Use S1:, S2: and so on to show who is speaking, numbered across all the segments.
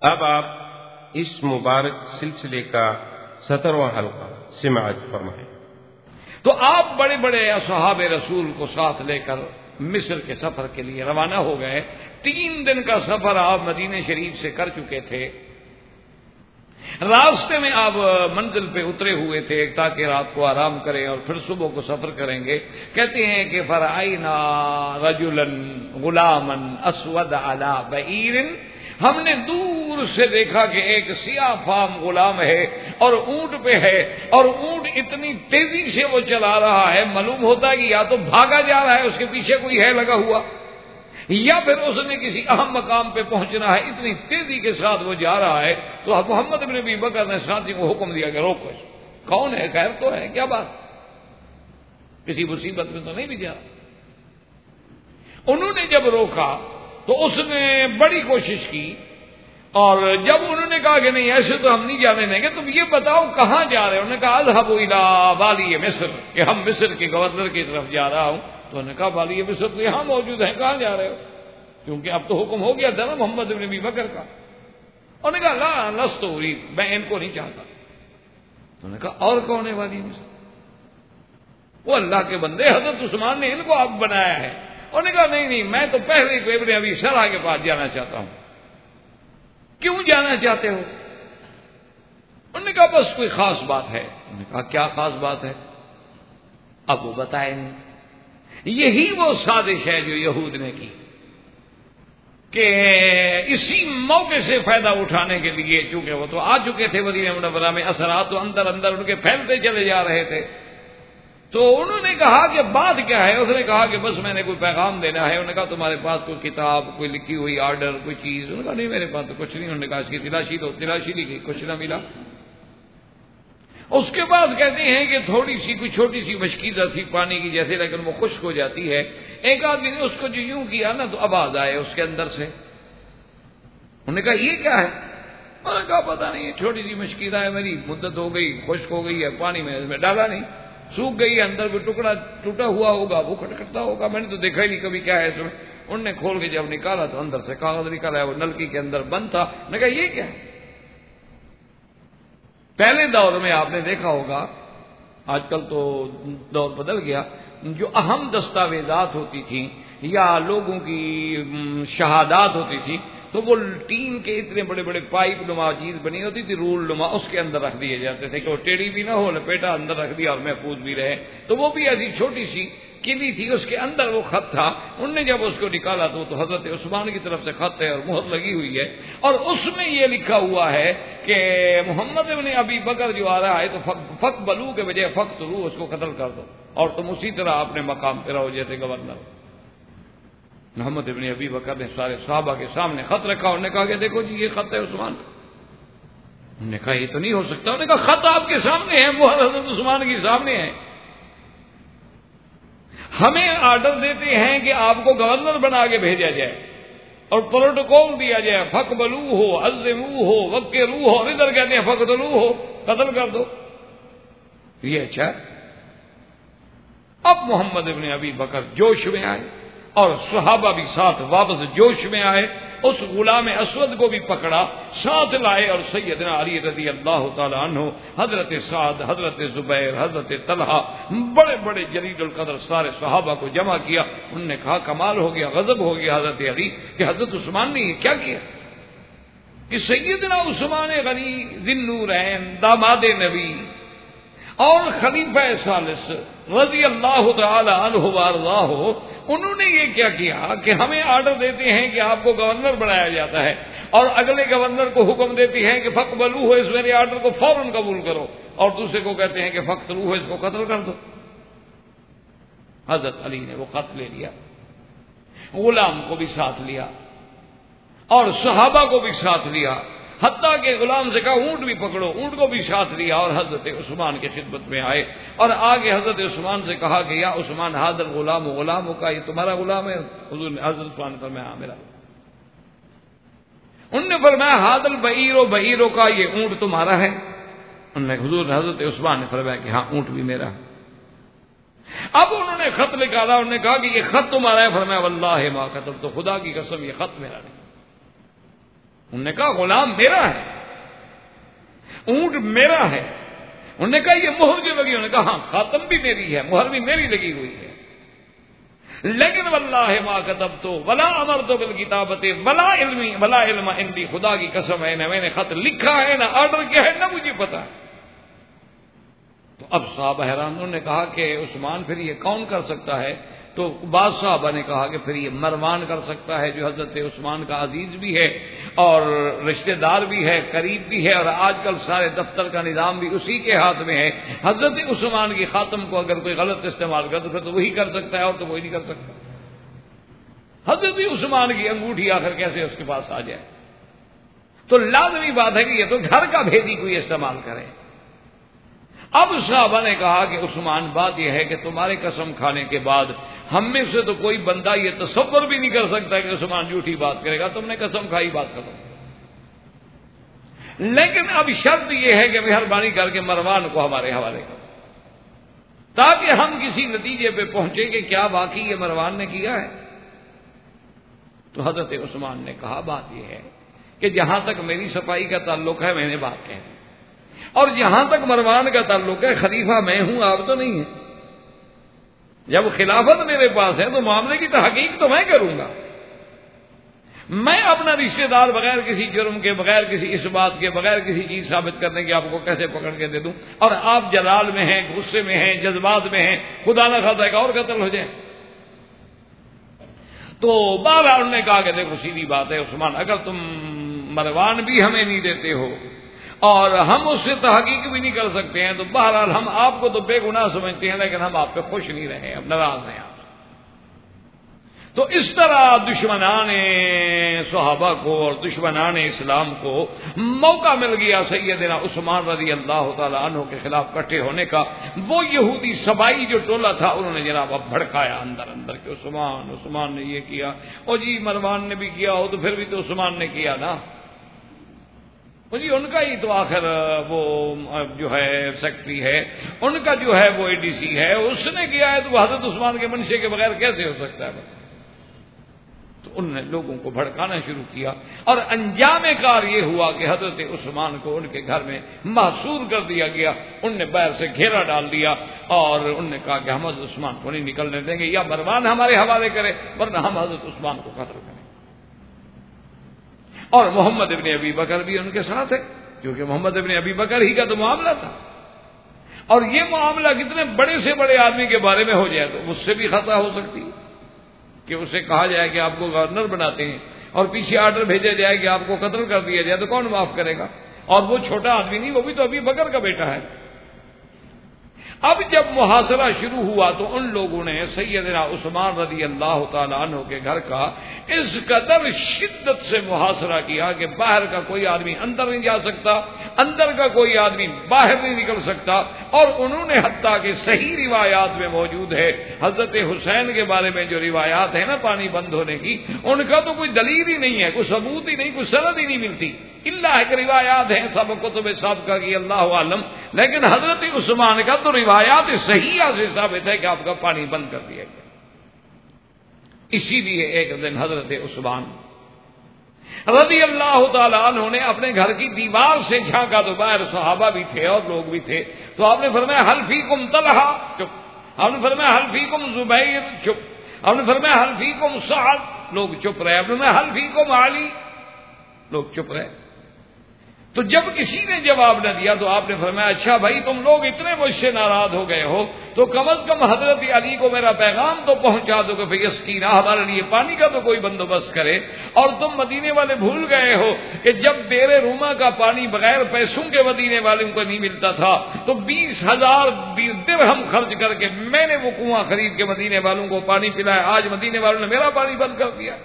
S1: اب آپ اس مبارک سلسلے کا 17واں حلقہ سماعت فرمائیں۔
S2: تو آپ بڑے بڑے اصحاب رسول کو ساتھ لے کر مصر کے سفر کے لیے روانہ ہو گئے۔ 3 دن کا سفر آپ مدینہ شریف سے کر چکے تھے۔ راستے میں آپ منزل پہ اترے ہوئے تھے تاکہ رات کو آرام کریں اور پھر صبح کو سفر کریں گے۔ کہتے ہیں کہ فرعینا رجلا غلاما اسود علی بعیر، ہم نے دور سے دیکھا کہ ایک سیاہ فام غلام ہے اور اونٹ پہ ہے، اور اونٹ اتنی تیزی سے وہ چلا رہا ہے، معلوم ہوتا ہے کہ یا تو بھاگا جا رہا ہے، اس کے پیچھے کوئی ہے لگا ہوا، یا پھر اس نے کسی اہم مقام پہ پہنچنا ہے، اتنی تیزی کے ساتھ وہ جا رہا ہے۔ تو محمد بن ابی بکر نے ساتھی کو حکم دیا کہ روکو اس کو۔ کون ہے؟ خیر تو ہے، کیا بات، کسی مصیبت میں تو نہیں بھی جا۔ انہوں نے جب روکا تو اس نے بڑی کوشش کی، اور جب انہوں نے کہا کہ نہیں ایسے تو ہم نہیں جانے دیں گے، تم یہ بتاؤ کہاں جا رہے ہو؟ انہوں نے کہا اذهب الى والی مصر، کہ ہم مصر کے گورنر کی طرف جا رہا ہوں۔ تو انہوں نے کہا والی مصر تو یہاں موجود ہے، کہاں جا رہے ہو؟ کیونکہ اب تو حکم ہو گیا تھا نا محمد بن ابی بکر کا۔ انہوں نے کہا لا لست اريد، میں ان کو نہیں چاہتا۔ تو انہوں نے کہا اور کون ہے والی مصر؟ وہ اللہ کے بندے حضرت عثمان نے ان کو اب بنایا ہے۔ انہوں نے کہا نہیں میں تو پہلے ہی ابن ابی سرح کے پاس جانا چاہتا ہوں۔ کیوں جانا چاہتے ہو؟ انہوں نے کہا بس کوئی خاص بات ہے۔ انہوں نے کہا کیا خاص بات ہے؟ اب وہ بتائے نہیں۔ یہی وہ سازش ہے جو یہود نے کی کہ اسی موقع سے فائدہ اٹھانے کے لیے، چونکہ وہ تو آ چکے تھے مدینہ منورہ میں، اثرات تو اندر اندر ان کے پھیلتے چلے جا رہے تھے، تو انہوں نے کہا کہ بات کیا ہے؟ اس نے کہا کہ بس میں نے کوئی پیغام دینا ہے۔ انہوں نے کہا تمہارے پاس کوئی کتاب، کوئی لکھی ہوئی آرڈر، کوئی چیز؟ انہوں نے کہا نہیں میرے پاس تو کچھ نہیں۔ انہوں نے کہا اس کی تلاشی دو۔ تلاشی لی گئی، کچھ نہ ملا۔ اس کے بعد کہتے ہیں کہ تھوڑی سی کوئی چھوٹی سی مشکیزہ سی پانی کی جیسے، لیکن وہ خشک ہو جاتی ہے۔ ایک آدمی نے اس کو جو یوں کیا نا تو آواز آئے اس کے اندر سے۔ انہوں نے کہا یہ کیا ہے؟ انہوں نے کہا پتہ نہیں، چھوٹی سی مشکیزہ ہے، میری مدت ہو گئی، خشک ہو گئی ہے، پانی میں اس میں ڈالا نہیں، سوکھ گئی ہے، اندر کوئی ٹکڑا ٹوٹا ہوا ہوگا، وہ کھٹکھٹتا ہوگا، میں نے تو دیکھا ہی نہیں کبھی کیا ہے اس میں۔ انہوں نے کھول کے جب نکالا تو اندر سے کاغذ نکالا ہے، وہ نلکی کے اندر بند تھا۔ میں نے کہا یہ کیا ہے؟ پہلے دور میں آپ نے دیکھا ہوگا، آج کل تو دور بدل گیا، جو اہم دستاویزات ہوتی تھیں یا لوگوں کی شہادات ہوتی تھی تو وہ ٹین کے اتنے بڑے بڑے پائپ نما چیز بنی ہوتی تھی، رول نما، اس کے اندر رکھ دیے جاتے تھے کہ وہ ٹیڑھی بھی نہ ہو، لپیٹا اندر رکھ دیا اور محفوظ بھی رہے۔ تو وہ بھی ایسی چھوٹی سی کلی تھی، اس کے اندر وہ خط تھا۔ انہوں نے جب اس کو نکالا تو حضرت عثمان کی طرف سے خط ہے اور مہر لگی ہوئی ہے، اور اس میں یہ لکھا ہوا ہے کہ محمد بن ابی بکر جو آ رہا ہے تو فقبلو کے بجائے فقتلو، اس کو قتل کر دو، اور تم اسی طرح اپنے مقام پہ رہو جیسے گورنر۔ محمد ابن ابی بکر نے سارے صحابہ کے سامنے خط رکھا۔ انہوں نے کہا کہ دیکھو جی یہ خط ہے عثمان کا۔ انہوں نے کہا یہ تو نہیں ہو سکتا۔ انہوں نے کہا خط آپ کے سامنے ہے، مہر حضرت عثمان کے سامنے ہے۔ ہمیں آرڈر دیتے ہیں کہ آپ کو گورنر بنا کے بھیجا جائے اور پروٹوکول دیا جائے، فقبلو ہو، عزمو ہو، وقرو ہو، اور ادھر کہتے ہیں فقتلو ہو، قتل کر دو۔ یہ اچھا ہے۔ اب محمد ابن ابی بکر جوش میں آئے اور صحابہ بھی ساتھ واپس جوش میں آئے، اس غلام اسود کو بھی پکڑا، ساتھ لائے، اور سیدنا علی رضی اللہ تعالی عنہ، حضرت سعد، حضرت زبیر، حضرت طلحہ، بڑے بڑے جلیل القدر سارے صحابہ کو جمع کیا۔ انہوں نے کہا کمال ہو گیا، غضب ہو گیا حضرت علی کہ حضرت عثمان نے یہ کیا کیا کہ سیدنا عثمان غنی ذی النورین، داماد نبی اور خلیفہ ثالث رضی اللہ تعالی عنہ وارضاہ، انہوں نے یہ کیا کیا کہ ہمیں آرڈر دیتے ہیں کہ آپ کو گورنر بنایا جاتا ہے، اور اگلے گورنر کو حکم دیتے ہیں کہ فقبلو ہو، اس میرے آرڈر کو فوراً قبول کرو، اور دوسرے کو کہتے ہیں کہ فقتلو ہو، اس کو قتل کر دو۔ حضرت علی نے وہ خط لے لیا، غلام کو بھی ساتھ لیا اور صحابہ کو بھی ساتھ لیا، حتیٰ کہ غلام سے کہا اونٹ بھی پکڑو، اونٹ کو بھی ساتھ لیا، اور حضرت عثمان کی خدمت میں آئے، اور آگے حضرت عثمان سے کہا کہ یا عثمان حاضر غلام، غلام کا یہ تمہارا غلام ہے؟ حضور نے حضرت عثمان نے فرمایا ہاں میرا۔ انہوں نے فرمایا حاضر بعیرو، بعیرو کا یہ اونٹ تمہارا ہے؟ انہوں نے حضور حضرت عثمان نے فرمایا کہ ہاں اونٹ بھی میرا ہے۔ اب انہوں نے خط نکالا، انہوں نے کہا کہ یہ خط تمہارا ہے؟ فرمایا واللہ ما قتل، تو خدا کی قسم یہ خط میرا نہیں۔ انہوں نے کہا غلام میرا ہے، اونٹ میرا ہے۔ انہوں نے کہا یہ مہر جو لگی، انہوں نے کہا ہاں خاتم بھی میری ہے، مہر بھی میری لگی ہوئی ہے، لیکن واللہ ما کتبت ولا امرت بالکتابۃ ولا علم عندی، خدا کی قسم ہے نہ میں نے خط لکھا ہے نہ آرڈر کیا ہے نہ مجھے پتا ہے۔ تو اب صحابہ حیران، انہوں نے کہا کہ عثمان پھر یہ کون کر سکتا ہے؟ تو بعض صحابہ نے کہا کہ پھر یہ مروان کر سکتا ہے، جو حضرت عثمان کا عزیز بھی ہے اور رشتہ دار بھی ہے، قریب بھی ہے، اور آج کل سارے دفتر کا نظام بھی اسی کے ہاتھ میں ہے۔ حضرت عثمان کی خاتم کو اگر کوئی غلط استعمال کر تو پھر تو وہی کر سکتا ہے، اور تو کوئی نہیں کر سکتا۔ حضرت عثمان کی انگوٹھی آخر کیسے اس کے پاس آ جائے؟ تو لازمی بات ہے کہ یہ تو گھر کا بھیدی کوئی استعمال کرے۔ اب صحابہ نے کہا کہ عثمان بات یہ ہے کہ تمہارے قسم کھانے کے بعد ہم میں سے تو کوئی بندہ یہ تصور بھی نہیں کر سکتا کہ عثمان جھوٹی بات کرے گا، تم نے قسم کھائی بات ختم۔ لیکن اب شرط یہ ہے کہ مہربانی کر کے مروان کو ہمارے حوالے کرو، تاکہ ہم کسی نتیجے پہ پہنچے کہ کیا واقعی یہ مروان نے کیا ہے۔ تو حضرت عثمان نے کہا بات یہ ہے کہ جہاں تک میری صفائی کا تعلق ہے میں نے بات کہی، اور جہاں تک مروان کا تعلق ہے خلیفہ میں ہوں، آپ تو نہیں ہیں۔ جب خلافت میرے پاس ہے تو معاملے کی تحقیق تو میں کروں گا۔ میں اپنا رشتہ دار بغیر کسی جرم کے، بغیر کسی اس بات کے، بغیر کسی چیز ثابت کرنے کے آپ کو کیسے پکڑ کے دے دوں؟ اور آپ جلال میں ہیں، غصے میں ہیں، جذبات میں ہیں، خدا نہ خواستہ ایک اور قتل ہو جائے۔ تو بہرحال انہوں نے کہا کہ دیکھو سیدھی بات ہے عثمان، اگر تم مروان بھی ہمیں نہیں دیتے ہو اور ہم اس سے تحقیق بھی نہیں کر سکتے ہیں، تو بہرحال ہم آپ کو تو بے گناہ سمجھتے ہیں، لیکن ہم آپ پہ خوش نہیں رہے، اب ناراض ہیں آپ۔ تو اس طرح دشمنان صحابہ کو اور دشمنان اسلام کو موقع مل گیا سیدنا عثمان رضی اللہ تعالی عنہ کے خلاف اکٹھے ہونے کا۔ وہ یہودی سبائی جو ٹولہ تھا انہوں نے جناب اب بھڑکایا اندر اندر کہ عثمان نے یہ کیا، اور جی مروان نے بھی کیا ہو تو پھر بھی تو عثمان نے کیا نا، جی ان کا ہی تو آخر وہ جو ہے سیکٹری ہے، ان کا جو ہے وہ ADC ہے، اس نے کیا ہے تو وہ حضرت عثمان کے منشے کے بغیر کیسے ہو سکتا ہے؟ تو انہوں نے لوگوں کو بھڑکانا شروع کیا، اور انجام کار یہ ہوا کہ حضرت عثمان کو ان کے گھر میں محصور کر دیا گیا۔ ان نے باہر سے گھیرا ڈال دیا اور انہوں نے کہا کہ ہم حضرت عثمان کو نہیں نکلنے دیں گے، یا مروان ہمارے حوالے کرے ورنہ ہم حضرت عثمان کو قتل کریں۔ اور محمد ابن ابی بکر بھی ان کے ساتھ ہے، کیونکہ محمد ابن ابی بکر ہی کا تو معاملہ تھا، اور یہ معاملہ کتنے بڑے سے بڑے آدمی کے بارے میں ہو جائے تو اس سے بھی خطا ہو سکتی ہے کہ اسے کہا جائے کہ آپ کو گورنر بناتے ہیں اور پیچھے آرڈر بھیجا جائے کہ آپ کو قتل کر دیا جائے، تو کون معاف کرے گا؟ اور وہ چھوٹا آدمی نہیں، وہ بھی تو ابی بکر کا بیٹا ہے۔ اب جب محاصرہ شروع ہوا تو ان لوگوں نے سیدنا عثمان رضی اللہ تعالی عنہ کے گھر کا اس قدر شدت سے محاصرہ کیا کہ باہر کا کوئی آدمی اندر نہیں جا سکتا، اندر کا کوئی آدمی باہر نہیں نکل سکتا، اور انہوں نے حتیٰ کہ صحیح روایات میں موجود ہے حضرت حسین کے بارے میں جو روایات ہیں نا پانی بند ہونے کی، ان کا تو کوئی دلیل ہی نہیں ہے، کوئی ثبوت ہی نہیں، کوئی سند ہی نہیں ملتی، اللہ ایک روایات ہیں سب کتب سابقہ کی اللہ عالم، لیکن حضرت عثمان کا تو روایات صحیحہ سے ثابت ہے کہ آپ کا پانی بند کر دیا گیا۔ اسی لیے ایک دن حضرت عثمان رضی اللہ تعالی عنہ نے اپنے گھر کی دیوار سے جھانکا تو باہر صحابہ بھی تھے اور لوگ بھی تھے، تو آپ نے فرمایا حل فیکم طلحہ، چپ۔ آپ نے فرمایا حل فیکم زبیر، چپ۔ آپ نے فرمایا حل فیکم سعد، لوگ چپ رہے۔ آپ نے فرمایا حل فیکم علی، لوگ چپ رہے۔ تو جب کسی نے جواب نہ دیا تو آپ نے فرمایا اچھا بھائی تم لوگ اتنے مجھ سے ناراض ہو گئے ہو تو کم از کم حضرت علی کو میرا پیغام تو پہنچا دو کہ بھئی اسکینہ ہمارے لیے پانی کا تو کوئی بندوبست کرے، اور تم مدینے والے بھول گئے ہو کہ جب بیر روما کا پانی بغیر پیسوں کے مدینے والوں کو نہیں ملتا تھا تو 20,000 درہم خرچ کر کے میں نے وہ کنواں خرید کے مدینے والوں کو پانی پلایا، آج مدینے والوں نے میرا پانی بند کر دیا۔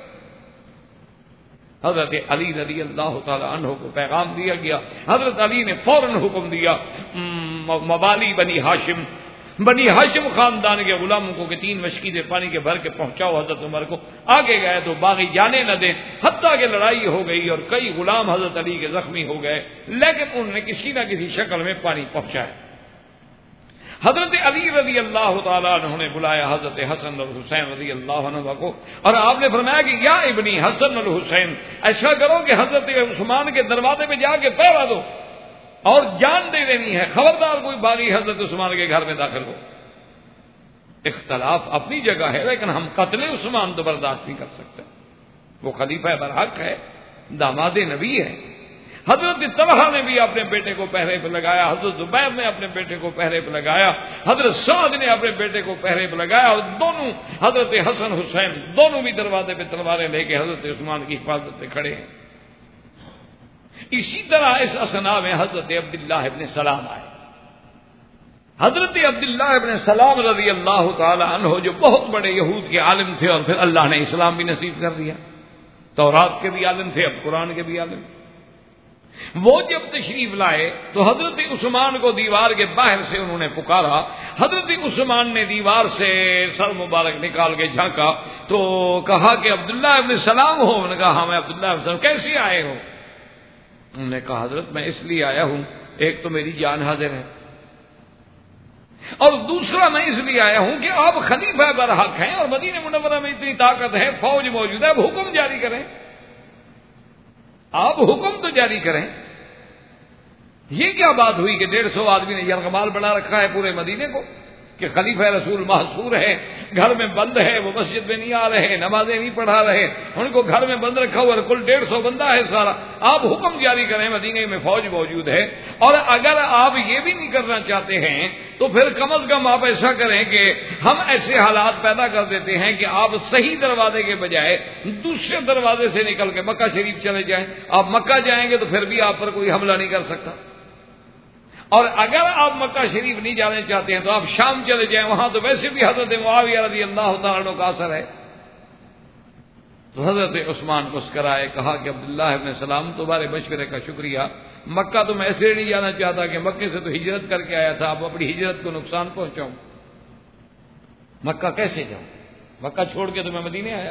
S2: حضرت علی رضی اللہ تعالی عنہ کو پیغام دیا گیا، حضرت علی نے فوراً حکم دیا موالی بنی ہاشم خاندان کے غلاموں کو کہ 3 مشکیزیں پانی کے بھر کے پہنچاؤ حضرت عمر کو۔ آگے گئے تو باغی جانے نہ دیں، حتیٰ کہ لڑائی ہو گئی اور کئی غلام حضرت علی کے زخمی ہو گئے، لیکن انہوں نے کسی نہ کسی شکل میں پانی پہنچایا۔ حضرت علی رضی اللہ تعالیٰ عنہ نے بلایا حضرت حسن اور حسین رضی اللہ عنہ کو، اور آپ نے فرمایا کہ یا ابنی حسن اور حسین، ایسا کرو کہ حضرت عثمان کے دروازے پہ جا کے پہرا دو اور جان دے دینی ہے، خبردار کوئی باغی حضرت عثمان کے گھر میں داخل ہو۔ اختلاف اپنی جگہ ہے، لیکن ہم قتل عثمان تو برداشت نہیں کر سکتے، وہ خلیفہ برحق ہے، داماد نبی ہے۔ حضرت طلحہ نے بھی اپنے بیٹے کو پہرے پہ لگایا، حضرت زبیر نے اپنے بیٹے کو پہرے پہ لگایا، حضرت سعد نے اپنے بیٹے کو پہرے پہ لگایا، اور دونوں حضرت حسن حسین دونوں بھی دروازے پہ تلواریں لے کے حضرت عثمان کی حفاظت سے کھڑے ہیں۔ اسی طرح اس اثنا میں حضرت عبداللہ ابن سلام آئے۔ حضرت عبداللہ ابن سلام رضی اللہ تعالی عنہ جو بہت بڑے یہود کے عالم تھے، اور پھر اللہ نے اسلام بھی نصیب کر دیا، تورات کے بھی عالم تھے، اب قرآن کے بھی عالم۔ وہ جب تشریف لائے تو حضرت عثمان کو دیوار کے باہر سے انہوں نے پکارا۔ حضرت عثمان نے دیوار سے سر مبارک نکال کے جھانکا تو کہا کہ عبداللہ ابن سلام ہو؟ انہوں نے کہا ہاں میں عبداللہ ابن سلام۔ کیسے آئے ہو؟ انہوں نے کہا حضرت میں اس لیے آیا ہوں، ایک تو میری جان حاضر ہے، اور دوسرا میں اس لیے آیا ہوں کہ آپ خلیفہ برحق ہیں، اور مدینہ منورہ میں اتنی طاقت ہے، فوج موجود ہے، اب حکم جاری کریں، آپ حکم تو جاری کریں۔ یہ کیا بات ہوئی کہ 150 آدمی نے یرغمال بنا رکھا ہے پورے مدینے کو کہ خلیفہ رسول محصور ہے، گھر میں بند ہے، وہ مسجد میں نہیں آ رہے، نمازیں نہیں پڑھا رہے، ان کو گھر میں بند رکھا ہوا، کل 150 بندہ ہے سارا، آپ حکم جاری کریں، مدینے میں فوج موجود ہے۔ اور اگر آپ یہ بھی نہیں کرنا چاہتے ہیں تو پھر کم از کم آپ ایسا کریں کہ ہم ایسے حالات پیدا کر دیتے ہیں کہ آپ صحیح دروازے کے بجائے دوسرے دروازے سے نکل کے مکہ شریف چلے جائیں۔ آپ مکہ جائیں گے تو پھر بھی آپ پر کوئی حملہ نہیں کر سکتا، اور اگر آپ مکہ شریف نہیں جانے چاہتے ہیں تو آپ شام چلے جائیں، وہاں تو ویسے بھی حضرت معاویہ رضی اللہ تعالیٰ عنہ کا اثر ہے۔ تو حضرت عثمان مسکرائے، کہا کہ عبداللہ ابن سلام تمہارے مشورے کا شکریہ، مکہ تو میں ایسے نہیں جانا چاہتا کہ مکے سے تو ہجرت کر کے آیا تھا، اب اپنی ہجرت کو نقصان پہنچاؤں، مکہ کیسے جاؤں، مکہ چھوڑ کے تو میں مدینے آیا۔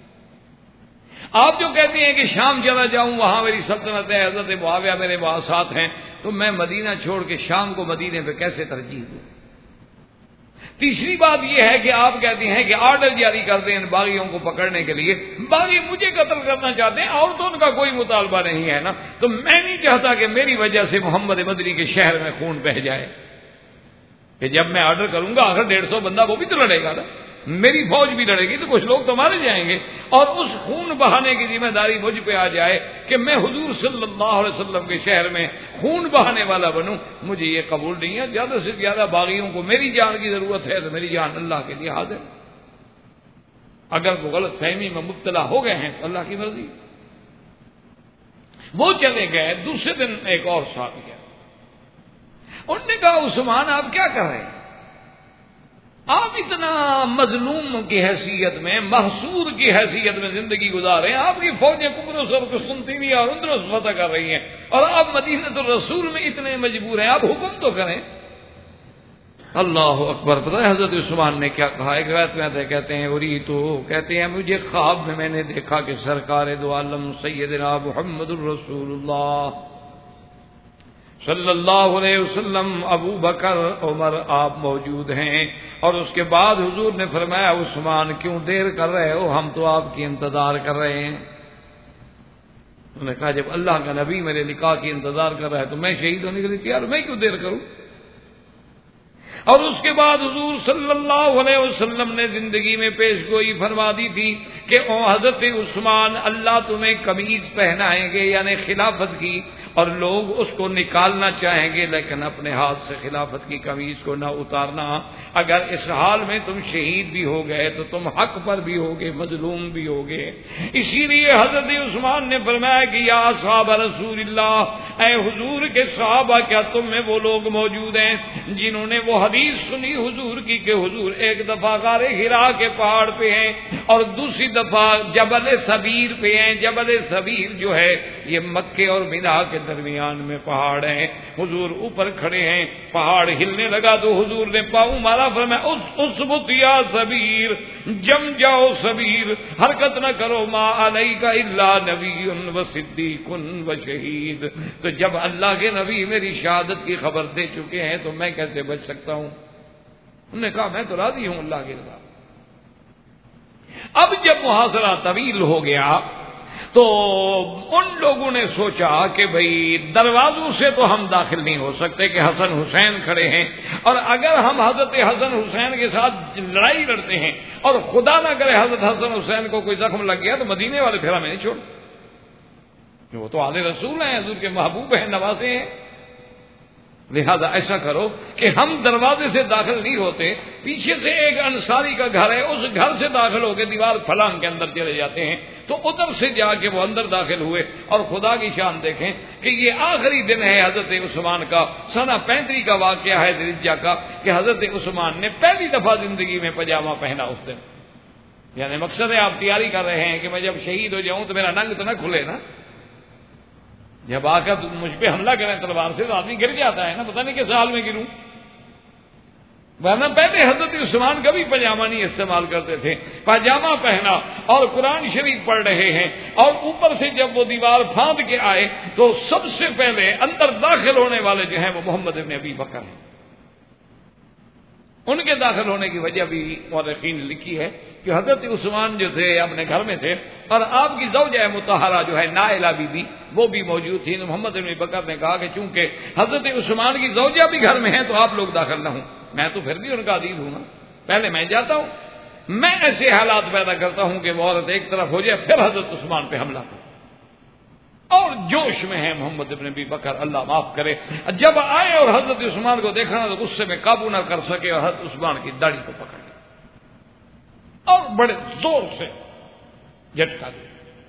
S2: آپ جو کہتے ہیں کہ شام چلا جاؤں، وہاں میری سلطنت ہے، حضرت معاویہ میرے وہاں ساتھ ہیں، تو میں مدینہ چھوڑ کے شام کو مدینے پہ کیسے ترجیح دوں؟ تیسری بات یہ ہے کہ آپ کہتے ہیں کہ آرڈر جاری کر دیں ان باغیوں کو پکڑنے کے لیے، باغی مجھے قتل کرنا چاہتے ہیں، اور تو ان کا کوئی مطالبہ نہیں ہے نا، تو میں نہیں چاہتا کہ میری وجہ سے محمد مدنی کے شہر میں خون بہہ جائے، کہ جب میں آرڈر کروں گا اگر 150 بندہ وہ بھی تو لڑے گا نا، میری فوج بھی لڑے گی تو کچھ لوگ تو مارے جائیں گے، اور اس خون بہانے کی ذمہ داری مجھ پہ آ جائے کہ میں حضور صلی اللہ علیہ وسلم کے شہر میں خون بہانے والا بنوں، مجھے یہ قبول نہیں ہے۔ زیادہ سے زیادہ باغیوں کو میری جان کی ضرورت ہے تو میری جان اللہ کے لیے حاضر، اگر وہ غلط فہمی میں مبتلا ہو گئے ہیں تو اللہ کی مرضی۔ وہ چلے گئے، دوسرے دن ایک اور ساتھ گیا، انہوں نے کہا عثمان آپ کیا کر رہے ہیں؟ آپ اتنا مظلوم کی حیثیت میں، محصور کی حیثیت میں زندگی گزار رہے ہیں، آپ کی فوجیں قبرص اور قسطنطنیہ اور اندرس فتح کر رہی ہیں، اور آپ مدینہ الرسول میں اتنے مجبور ہیں، آپ حکم تو کریں۔ اللہ اکبر! پتہ ہے حضرت عثمان نے کیا کہا؟ ایک روایت میں کہتے ہیں اوری تو کہتے ہیں مجھے خواب میں نے دیکھا کہ سرکار دو عالم سیدنا محمد الرسول اللہ صلی اللہ علیہ وسلم، ابو بکر، عمر آپ موجود ہیں، اور اس کے بعد حضور نے فرمایا عثمان کیوں دیر کر رہے ہو، ہم تو آپ کی انتظار کر رہے ہیں۔ انہوں نے کہا جب اللہ کا نبی میرے نکاح کی انتظار کر رہا ہے تو میں شہید ہونے کے لیے تیار ہوں، میں کیوں دیر کروں؟ اور اس کے بعد حضور صلی اللہ علیہ وسلم نے زندگی میں پیش گوئی فرما دی تھی کہ او حضرت عثمان اللہ تمہیں قمیض پہنائیں گے، یعنی خلافت کی، اور لوگ اس کو نکالنا چاہیں گے لیکن اپنے ہاتھ سے خلافت کی قمیض کو نہ اتارنا، اگر اس حال میں تم شہید بھی ہو گئے تو تم حق پر بھی ہوگے، مظلوم بھی ہوگے۔ اسی لیے حضرت عثمان نے فرمایا کہ یا اصحاب رسول اللہ، اے حضور کے صحابہ، کیا تم میں وہ لوگ موجود ہیں جنہوں نے وہ حدیث سنی حضور کی کہ حضور ایک دفعہ غار حرا کے پہاڑ پہ ہیں اور دوسری دفعہ جبل سبیر پہ ہیں۔ جبل سبیر جو ہے یہ مکے اور مینا کے درمیان میں پہاڑ ہیں، حضور اوپر کھڑے ہیں، پہاڑ ہلنے لگا تو حضور نے پاؤں مارا، فرمایا اسبت یا سبیر، جم جاؤ سبیر، حرکت نہ کرو، ما علیک الا نبی و صدیق و شہید۔ تو جب اللہ کے نبی میری شہادت کی خبر دے چکے ہیں تو میں کیسے بچ سکتا ہوں؟ انہوں نے کہا میں تو راضی ہوں اللہ کی رضا۔ اب جب محاصرہ طویل ہو گیا تو ان لوگوں نے سوچا کہ بھئی دروازوں سے تو ہم داخل نہیں ہو سکتے کہ حسن حسین کھڑے ہیں، اور اگر ہم حضرت حسن حسین کے ساتھ لڑائی لڑتے ہیں اور خدا نہ کرے حضرت حسن حسین کو کوئی زخم لگ گیا تو مدینے والے پھر ہمیں نہیں چھوڑ، وہ تو آل رسول ہیں، حضور کے محبوب ہیں، نواسے ہیں۔ لہذا ایسا کرو کہ ہم دروازے سے داخل نہیں ہوتے، پیچھے سے ایک انصاری کا گھر ہے، اس گھر سے داخل ہو کے دیوار فلان کے اندر چلے جاتے ہیں۔ تو ادھر سے جا کے وہ اندر داخل ہوئے، اور خدا کی شان دیکھیں کہ یہ آخری دن ہے حضرت عثمان کا، سنہ 35 کا واقعہ ہے ذوالحجہ کا، کہ حضرت عثمان نے پہلی دفعہ زندگی میں پاجامہ پہنا اس دن۔ یعنی مقصد ہے آپ تیاری کر رہے ہیں کہ میں جب شہید ہو جاؤں تو میرا ننگ تو نہ کھلے نا، جب آ کر مجھ پہ حملہ کریں تلوار سے تو آدمی گر جاتا ہے نا، پتہ نہیں کس حال میں گروں۔ ورنہ پہلے حضرت عثمان کبھی پاجامہ نہیں استعمال کرتے تھے، پاجامہ پہنا اور قرآن شریف پڑھ رہے ہیں، اور اوپر سے جب وہ دیوار پھاند کے آئے تو سب سے پہلے اندر داخل ہونے والے جو ہیں وہ محمد ابن ابی بکر ہیں۔ ان کے داخل ہونے کی وجہ بھی مورخین نے لکھی ہے کہ حضرت عثمان جو تھے اپنے گھر میں تھے، اور آپ کی زوجہ مطہرہ جو ہے نائلہ بی بی وہ بھی موجود تھی۔ تو محمد بن بکر نے کہا کہ چونکہ حضرت عثمان کی زوجہ بھی گھر میں ہیں تو آپ لوگ داخل نہ ہوں، میں تو پھر بھی ان کا عزیز ہوں نا، پہلے میں جاتا ہوں، میں ایسے حالات پیدا کرتا ہوں کہ وہ عورت ایک طرف ہو جائے پھر حضرت عثمان پہ حملہ کرے۔ اور جوش میں ہے محمد ابن ابی بکر، اللہ معاف کرے، جب آئے اور حضرت عثمان کو دیکھا تو غصے میں قابو نہ کر سکے اور حضرت عثمان کی داڑھی کو پکڑ لیا اور بڑے زور سے جھٹکا دیا۔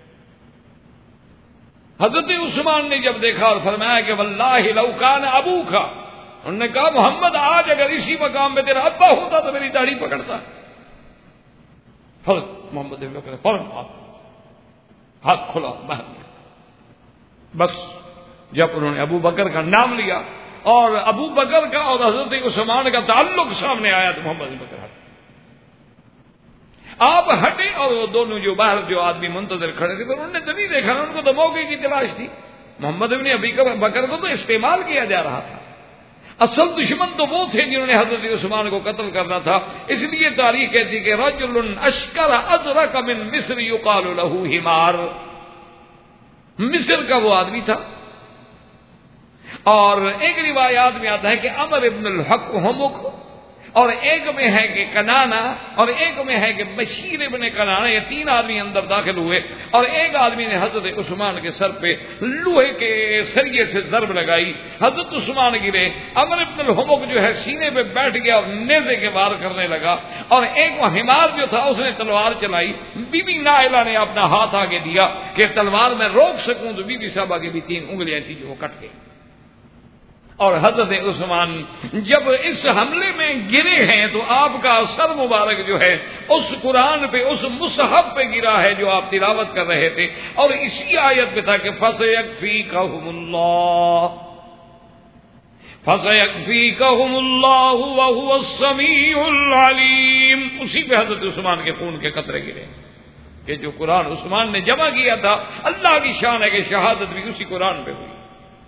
S2: حضرت عثمان نے جب دیکھا اور فرمایا کہ واللہ لو کان ابوک، انہوں نے کہا محمد آج اگر اسی مقام پہ تیرا ابا ہوتا تو میری داڑھی پکڑتا۔ حضرت محمد ابن بکر فوراً ہاتھ کھلا باہر، بس جب انہوں نے ابو بکر کا نام لیا اور ابو بکر کا اور حضرت عثمان کا تعلق سامنے آیا تو محمد بن بکر ہٹے، آپ ہٹے، اور وہ دونوں جو باہر جو آدمی منتظر کھڑے تھے انہوں نے تو نہیں دیکھا، ان کو تو موقع کی تلاش تھی۔ محمد بن ابی بکر کو تو استعمال کیا جا رہا تھا، اصل دشمن تو وہ تھے جنہوں نے حضرت عثمان کو قتل کرنا تھا۔ اس لیے تاریخ کہتی کہ رجل اشکر ازرق من مصر یقال له حمار، مصر کا وہ آدمی تھا۔ اور ایک روایات میں آتا ہے کہ عمر ابن الحق ہمک، اور ایک میں ہے کہ کنانا، اور ایک میں ہے کہ بشیر ابن کنانا، یہ تین آدمی اندر داخل ہوئے، اور ایک آدمی نے حضرت عثمان کے سر پہ لوہے کے سریے سے ضرب لگائی، حضرت عثمان گرے، عمر ابن الحمک جو ہے سینے پہ بیٹھ گیا اور نیزے کے وار کرنے لگا، اور ایک وہ حمار جو تھا اس نے تلوار چلائی، بی بی نائلہ نے اپنا ہاتھ آگے دیا کہ تلوار میں روک سکوں، تو بی بی صاحبہ کی بھی 3 انگلیاں تھی جو وہ کٹ گئی۔ اور حضرت عثمان جب اس حملے میں گرے ہیں تو آپ کا سر مبارک جو ہے اس قرآن پہ، اس مصحف پہ گرا ہے جو آپ تلاوت کر رہے تھے، اور اسی آیت پہ تھا کہ فَسَيَكْفِيكَهُمُ اللَّهُ وَهُوَ السَّمِيعُ الْعَلِيمُ، اسی پہ حضرت عثمان کے خون کے قطرے گرے کہ جو قرآن عثمان نے جمع کیا تھا، اللہ کی شان ہے کہ شہادت بھی اسی قرآن پہ ہوئی۔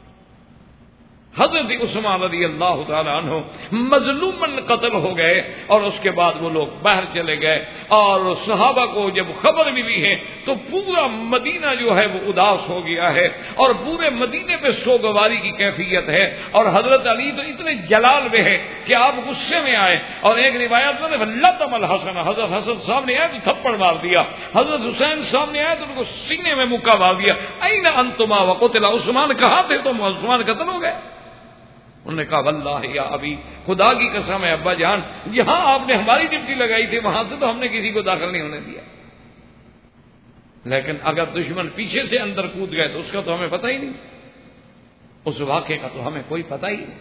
S2: حضرت عثمان رضی اللہ تعالیٰ عنہ مظلوماً قتل ہو گئے، اور اس کے بعد وہ لوگ باہر چلے گئے، اور صحابہ کو جب خبر ملی ہے تو پورا مدینہ جو ہے وہ اداس ہو گیا ہے، اور پورے مدینے پہ سوگواری کی کیفیت ہے، اور حضرت علی تو اتنے جلال میں ہے کہ آپ غصے میں آئے، اور ایک روایت میں لطم الحسن، حضرت حسن سامنے آئے تو تھپڑ مار دیا، حضرت حسین سامنے آئے تو ان کو سینے میں مکہ مار دیا، این انتما وقتل، عثمان کہاں تھے تم؟ عثمان قتل ہو گئے۔ انہوں نے کہا واللہ یا ابھی، خدا کی قسم ہے ابا جان، یہاں آپ نے ہماری ڈپٹی لگائی تھی، وہاں سے تو ہم نے کسی کو داخل نہیں ہونے دیا، لیکن اگر دشمن پیچھے سے اندر کود گئے تو اس کا تو ہمیں پتہ ہی نہیں، اس واقعے کا تو ہمیں کوئی پتہ ہی نہیں۔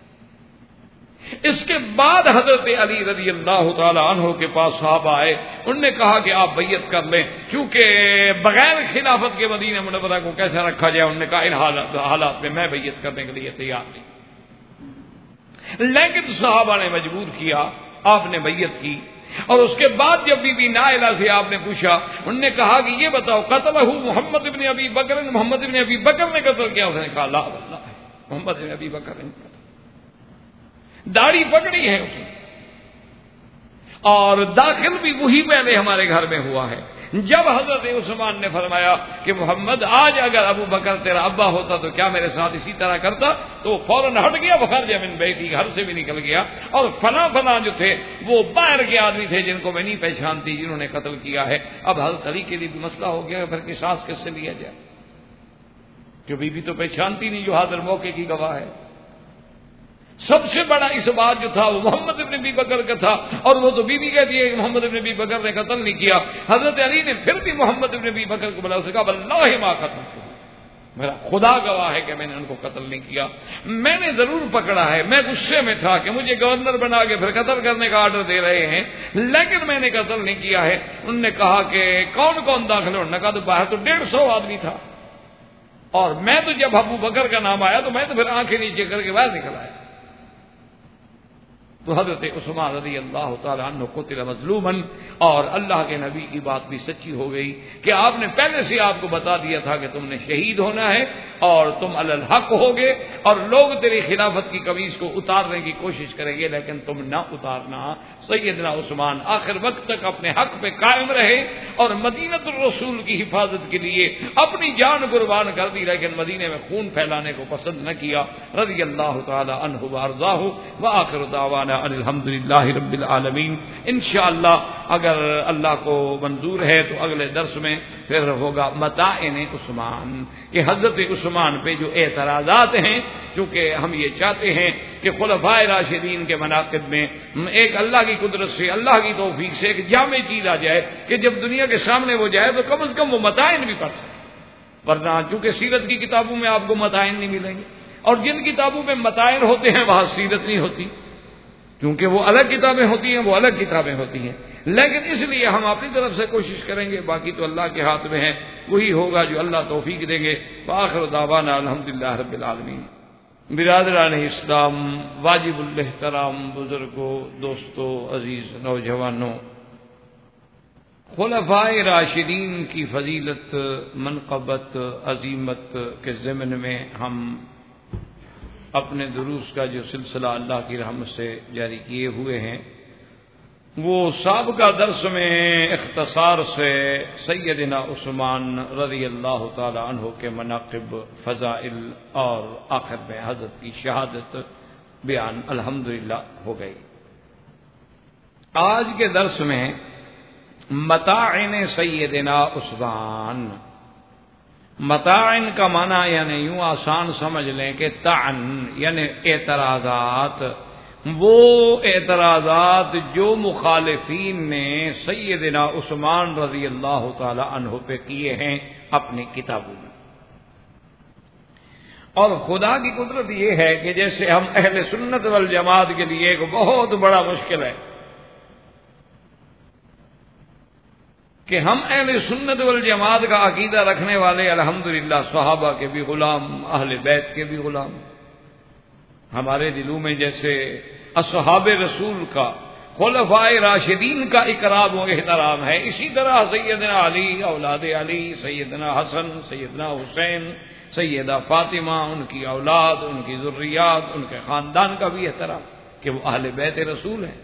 S2: اس کے بعد حضرت علی رضی اللہ تعالی عنہ کے پاس صحابہ آئے، انہوں نے کہا کہ آپ بیعت کر لیں، کیونکہ بغیر خلافت کے مدینہ منورہ کو کیسے رکھا جائے۔ انہوں نے کہا ان حالات میں میں بیعت کرنے کے لیے تیار نہیں، لیکن صحابہ نے مجبور کیا، آپ نے بیعت کی۔ اور اس کے بعد جب بی بی نائلہ سے آپ نے پوچھا، انہوں نے کہا کہ یہ بتاؤ قتلہ محمد ابن ابی بکر، محمد ابن ابی بکر نے قتل کیا؟ اس نے کہا لا واللہ محمد ابن ابی بکر نے قتل، داڑھی پکڑی ہے اس نے، اور داخل بھی وہی پہلے ہمارے گھر میں ہوا ہے. جب حضرت عثمان نے فرمایا کہ محمد آج اگر ابو بکر تیرا ابا ہوتا تو کیا میرے ساتھ اسی طرح کرتا, تو فوراً ہٹ گیا, بخار من بیتی, گھر سے بھی نکل گیا, اور فلاں جو تھے وہ باہر کے آدمی تھے جن کو میں نہیں پہچانتی, جنہوں نے قتل کیا ہے. اب حضرت علی کے لیے بھی مسئلہ ہو گیا, پھر قصاص کس سے لیا جائے, جو بیوی تو پہچانتی نہیں, جو حاضر موقع کی گواہ ہے. سب سے بڑا اس بات جو تھا وہ محمد ابن ابی بکر کا تھا, اور وہ تو بیوی کہتی ہے کہ محمد ابن ابی بکر نے قتل نہیں کیا. حضرت علی نے پھر بھی محمد ابن ابی بکر کو بلا, اس نے کہا واللہ ما قتل, میرا خدا گواہ ہے کہ میں نے ان کو قتل نہیں کیا, میں نے ضرور پکڑا ہے, میں غصے میں تھا کہ مجھے گورنر بنا کے پھر قتل کرنے کا آرڈر دے رہے ہیں, لیکن میں نے قتل نہیں کیا ہے. انہوں نے کہا کہ کون کون داخل, انہوں نے کہا تو باہر تو 150 آدمی تھا, اور میں تو جب ابو بکر کا نام آیا تو میں تو پھر آنکھیں نیچے کر کے باہر نکل آیا. تو حضرت عثمان رضی اللہ تعالیٰ عنہ قتل مظلوما, اور اللہ کے نبی کی بات بھی سچی ہو گئی کہ آپ نے پہلے سے آپ کو بتا دیا تھا کہ تم نے شہید ہونا ہے اور تم علی الحق ہوگے, اور لوگ تیری خلافت کی قمیص کو اتارنے کی کوشش کریں گے لیکن تم نہ اتارنا. سیدنا عثمان آخر وقت تک اپنے حق پہ قائم رہے اور مدینۃ الرسول کی حفاظت کے لیے اپنی جان قربان کر دی, لیکن مدینے میں خون پھیلانے کو پسند نہ کیا. رضی اللہ تعالی عنہ وارضاہ, وآخر دعوانا الحمدللہ رب العالمین. انشاءاللہ اگر اللہ کو منظور ہے تو اگلے درس میں پھر ہوگا متاعن عثمان, کہ حضرت عثمان پہ جو اعتراضات ہیں, چونکہ ہم یہ چاہتے ہیں کہ خلفائے راشدین کے مناقب میں ایک اللہ کی قدرت سے, اللہ کی توفیق سے ایک جامع چیز آ جائے کہ جب دنیا کے سامنے وہ جائے تو کم از کم وہ متاعن بھی پڑھ سکے. ورنہ چونکہ سیرت کی کتابوں میں آپ کو متاعن نہیں ملیں گے, اور جن کتابوں میں متاعن ہوتے ہیں وہاں سیرت نہیں ہوتی, کیونکہ وہ الگ کتابیں ہوتی ہیں, وہ الگ کتابیں ہوتی ہیں. لیکن اس لیے ہم اپنی طرف سے کوشش کریں گے, باقی تو اللہ کے ہاتھ میں ہے, وہی ہوگا جو اللہ توفیق دیں گے. وآخر دعوانا الحمدللہ رب العالمین. برادران اسلام, واجب الاحترام بزرگوں, دوستوں, عزیز نوجوانوں, خلفائے راشدین کی فضیلت, منقبت, عظیمت کے ضمن میں ہم اپنے دروس کا جو سلسلہ اللہ کی رحمت سے جاری کیے ہوئے ہیں, وہ سابقہ درس میں اختصار سے سیدنا عثمان رضی اللہ تعالی عنہ کے مناقب, فضائل اور آخر میں حضرت کی شہادت بیان الحمدللہ ہو گئی. آج کے درس میں متاعن سیدنا عثمان, متاعن کا معنی یعنی یوں آسان سمجھ لیں کہ تعن یعنی اعتراضات, وہ اعتراضات جو مخالفین نے سیدنا عثمان رضی اللہ تعالی عنہ پہ کیے ہیں اپنی کتابوں میں. اور خدا کی قدرت یہ ہے کہ جیسے ہم اہل سنت والجماعت کے لیے ایک بہت بڑا مشکل ہے کہ ہم اہل سنت والجماعت کا عقیدہ رکھنے والے الحمدللہ صحابہ کے بھی غلام, اہل بیت کے بھی غلام. ہمارے دلوں میں جیسے اصحاب رسول کا, خلفائے راشدین کا اکرام و احترام ہے, اسی طرح سیدنا علی, اولاد علی, سیدنا حسن, سیدنا حسین, سیدہ فاطمہ, ان کی اولاد, ان کی ذریات, ان کے خاندان کا بھی احترام کہ وہ اہل بیت رسول ہیں.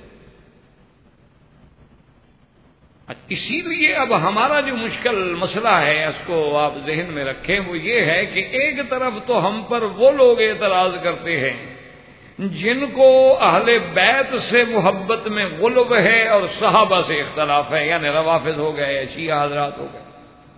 S2: اسی لیے اب ہمارا جو مشکل مسئلہ ہے اس کو آپ ذہن میں رکھیں, وہ یہ ہے کہ ایک طرف تو ہم پر وہ لوگ اعتراض کرتے ہیں جن کو اہل بیت سے محبت میں غلب ہے اور صحابہ سے اختلاف ہے, یعنی روافض ہو گئے, شیعہ حضرات ہو گئے.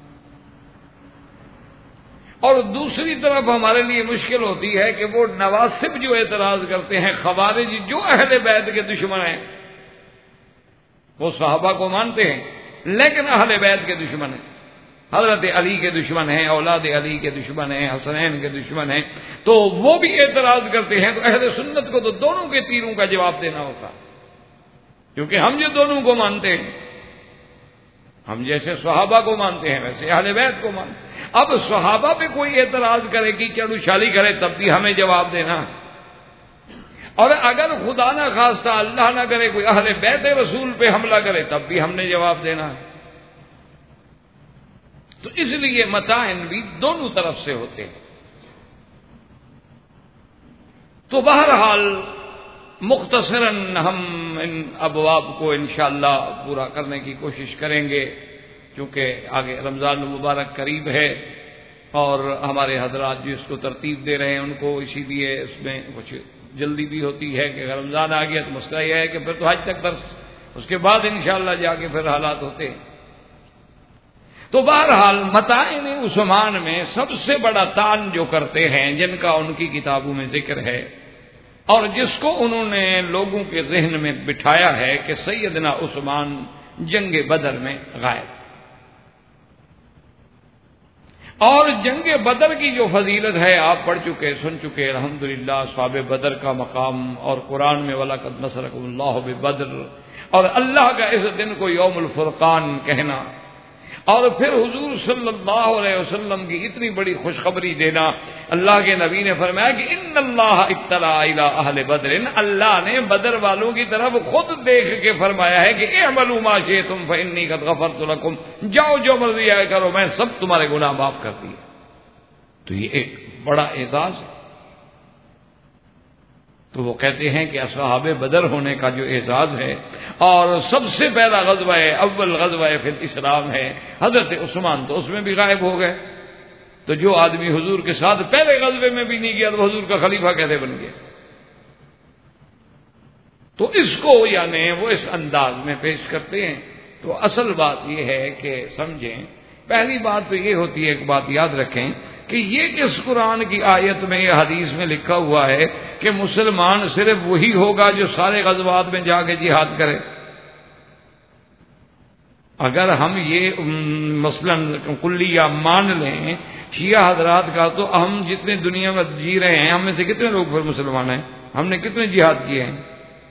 S2: اور دوسری طرف ہمارے لیے مشکل ہوتی ہے کہ وہ نواسب جو اعتراض کرتے ہیں, خوارج جو اہل بیت کے دشمن ہیں, وہ صحابہ کو مانتے ہیں لیکن اہل بیت کے دشمن ہیں, حضرت علی کے دشمن ہیں, اولاد علی کے دشمن ہیں, حسنین کے دشمن ہیں, تو وہ بھی اعتراض کرتے ہیں. تو اہل سنت کو تو دونوں کے تیروں کا جواب دینا ہوتا, کیونکہ ہم جو دونوں کو مانتے ہیں, ہم جیسے صحابہ کو مانتے ہیں ویسے اہل بیت کو مانتے ہیں. اب صحابہ پہ کوئی اعتراض کرے کہ چڑو چھالی کرے تب بھی ہمیں جواب دینا ہے, اور اگر خدا نہ خواستہ اللہ نہ کرے کوئی اہل بیت رسول پہ حملہ کرے تب بھی ہم نے جواب دینا ہے. تو اس لیے متاعن بھی دونوں طرف سے ہوتے ہیں. تو بہرحال مختصراً ہم ان ابواب کو انشاءاللہ پورا کرنے کی کوشش کریں گے، چونکہ آگے رمضان المبارک قریب ہے اور ہمارے حضرات جو اس کو ترتیب دے رہے ہیں ان کو اسی لیے اس میں کچھ جلدی بھی ہوتی ہے کہ اگر رمضان آ گیا تو مسئلہ یہ ہے کہ پھر تو حج تک درس، اس کے بعد انشاءاللہ جا کے پھر حالات ہوتے ہیں۔ تو بہرحال متاعن عثمان میں سب سے بڑا تان جو کرتے ہیں، جن کا ان کی کتابوں میں ذکر ہے اور جس کو انہوں نے لوگوں کے ذہن میں بٹھایا ہے کہ سیدنا عثمان جنگ بدر میں غائب، اور جنگ بدر کی جو فضیلت ہے آپ پڑھ چکے سن چکے الحمدللہ، اصحاب بدر کا مقام اور قرآن میں وَلَقَدْ نَصَرَكُمُ اللَّهُ بِبَدْرٍ، اور اللہ کا اس دن کو یوم الفرقان کہنا، اور پھر حضور صلی اللہ علیہ وسلم کی اتنی بڑی خوشخبری دینا۔ اللہ کے نبی نے فرمایا کہ ان اللہ اطلع الی اہل بدر، اللہ نے بدر والوں کی طرف خود دیکھ کے فرمایا ہے کہ اعملوا ما شئتم فانی قد غفرت لکم، جاؤ جو مرضی آئے کرو، میں سب تمہارے گناہ معاف کر دیے۔ تو یہ ایک بڑا اعزاز ہے۔ تو وہ کہتے ہیں کہ اصحاب بدر ہونے کا جو اعزاز ہے، اور سب سے پہلا غزوہ اول غزوہ فی الاسلام ہے، حضرت عثمان تو اس میں بھی غائب ہو گئے۔ تو جو آدمی حضور کے ساتھ پہلے غزوے میں بھی نہیں گیا تو حضور کا خلیفہ کیسے بن گیا؟ تو اس کو یعنی وہ اس انداز میں پیش کرتے ہیں۔ تو اصل بات یہ ہے کہ سمجھیں، پہلی بات تو یہ ہوتی ہے، ایک بات یاد رکھیں کہ یہ کس قرآن کی آیت میں یہ حدیث میں لکھا ہوا ہے کہ مسلمان صرف وہی ہوگا جو سارے غزوات میں جا کے جہاد کرے؟ اگر ہم یہ مثلا کلیہ مان لیں شیعہ حضرات کا، تو ہم جتنے دنیا میں جی رہے ہیں، ہم میں سے کتنے لوگ پھر مسلمان ہیں؟ ہم نے کتنے جہاد کیے ہیں؟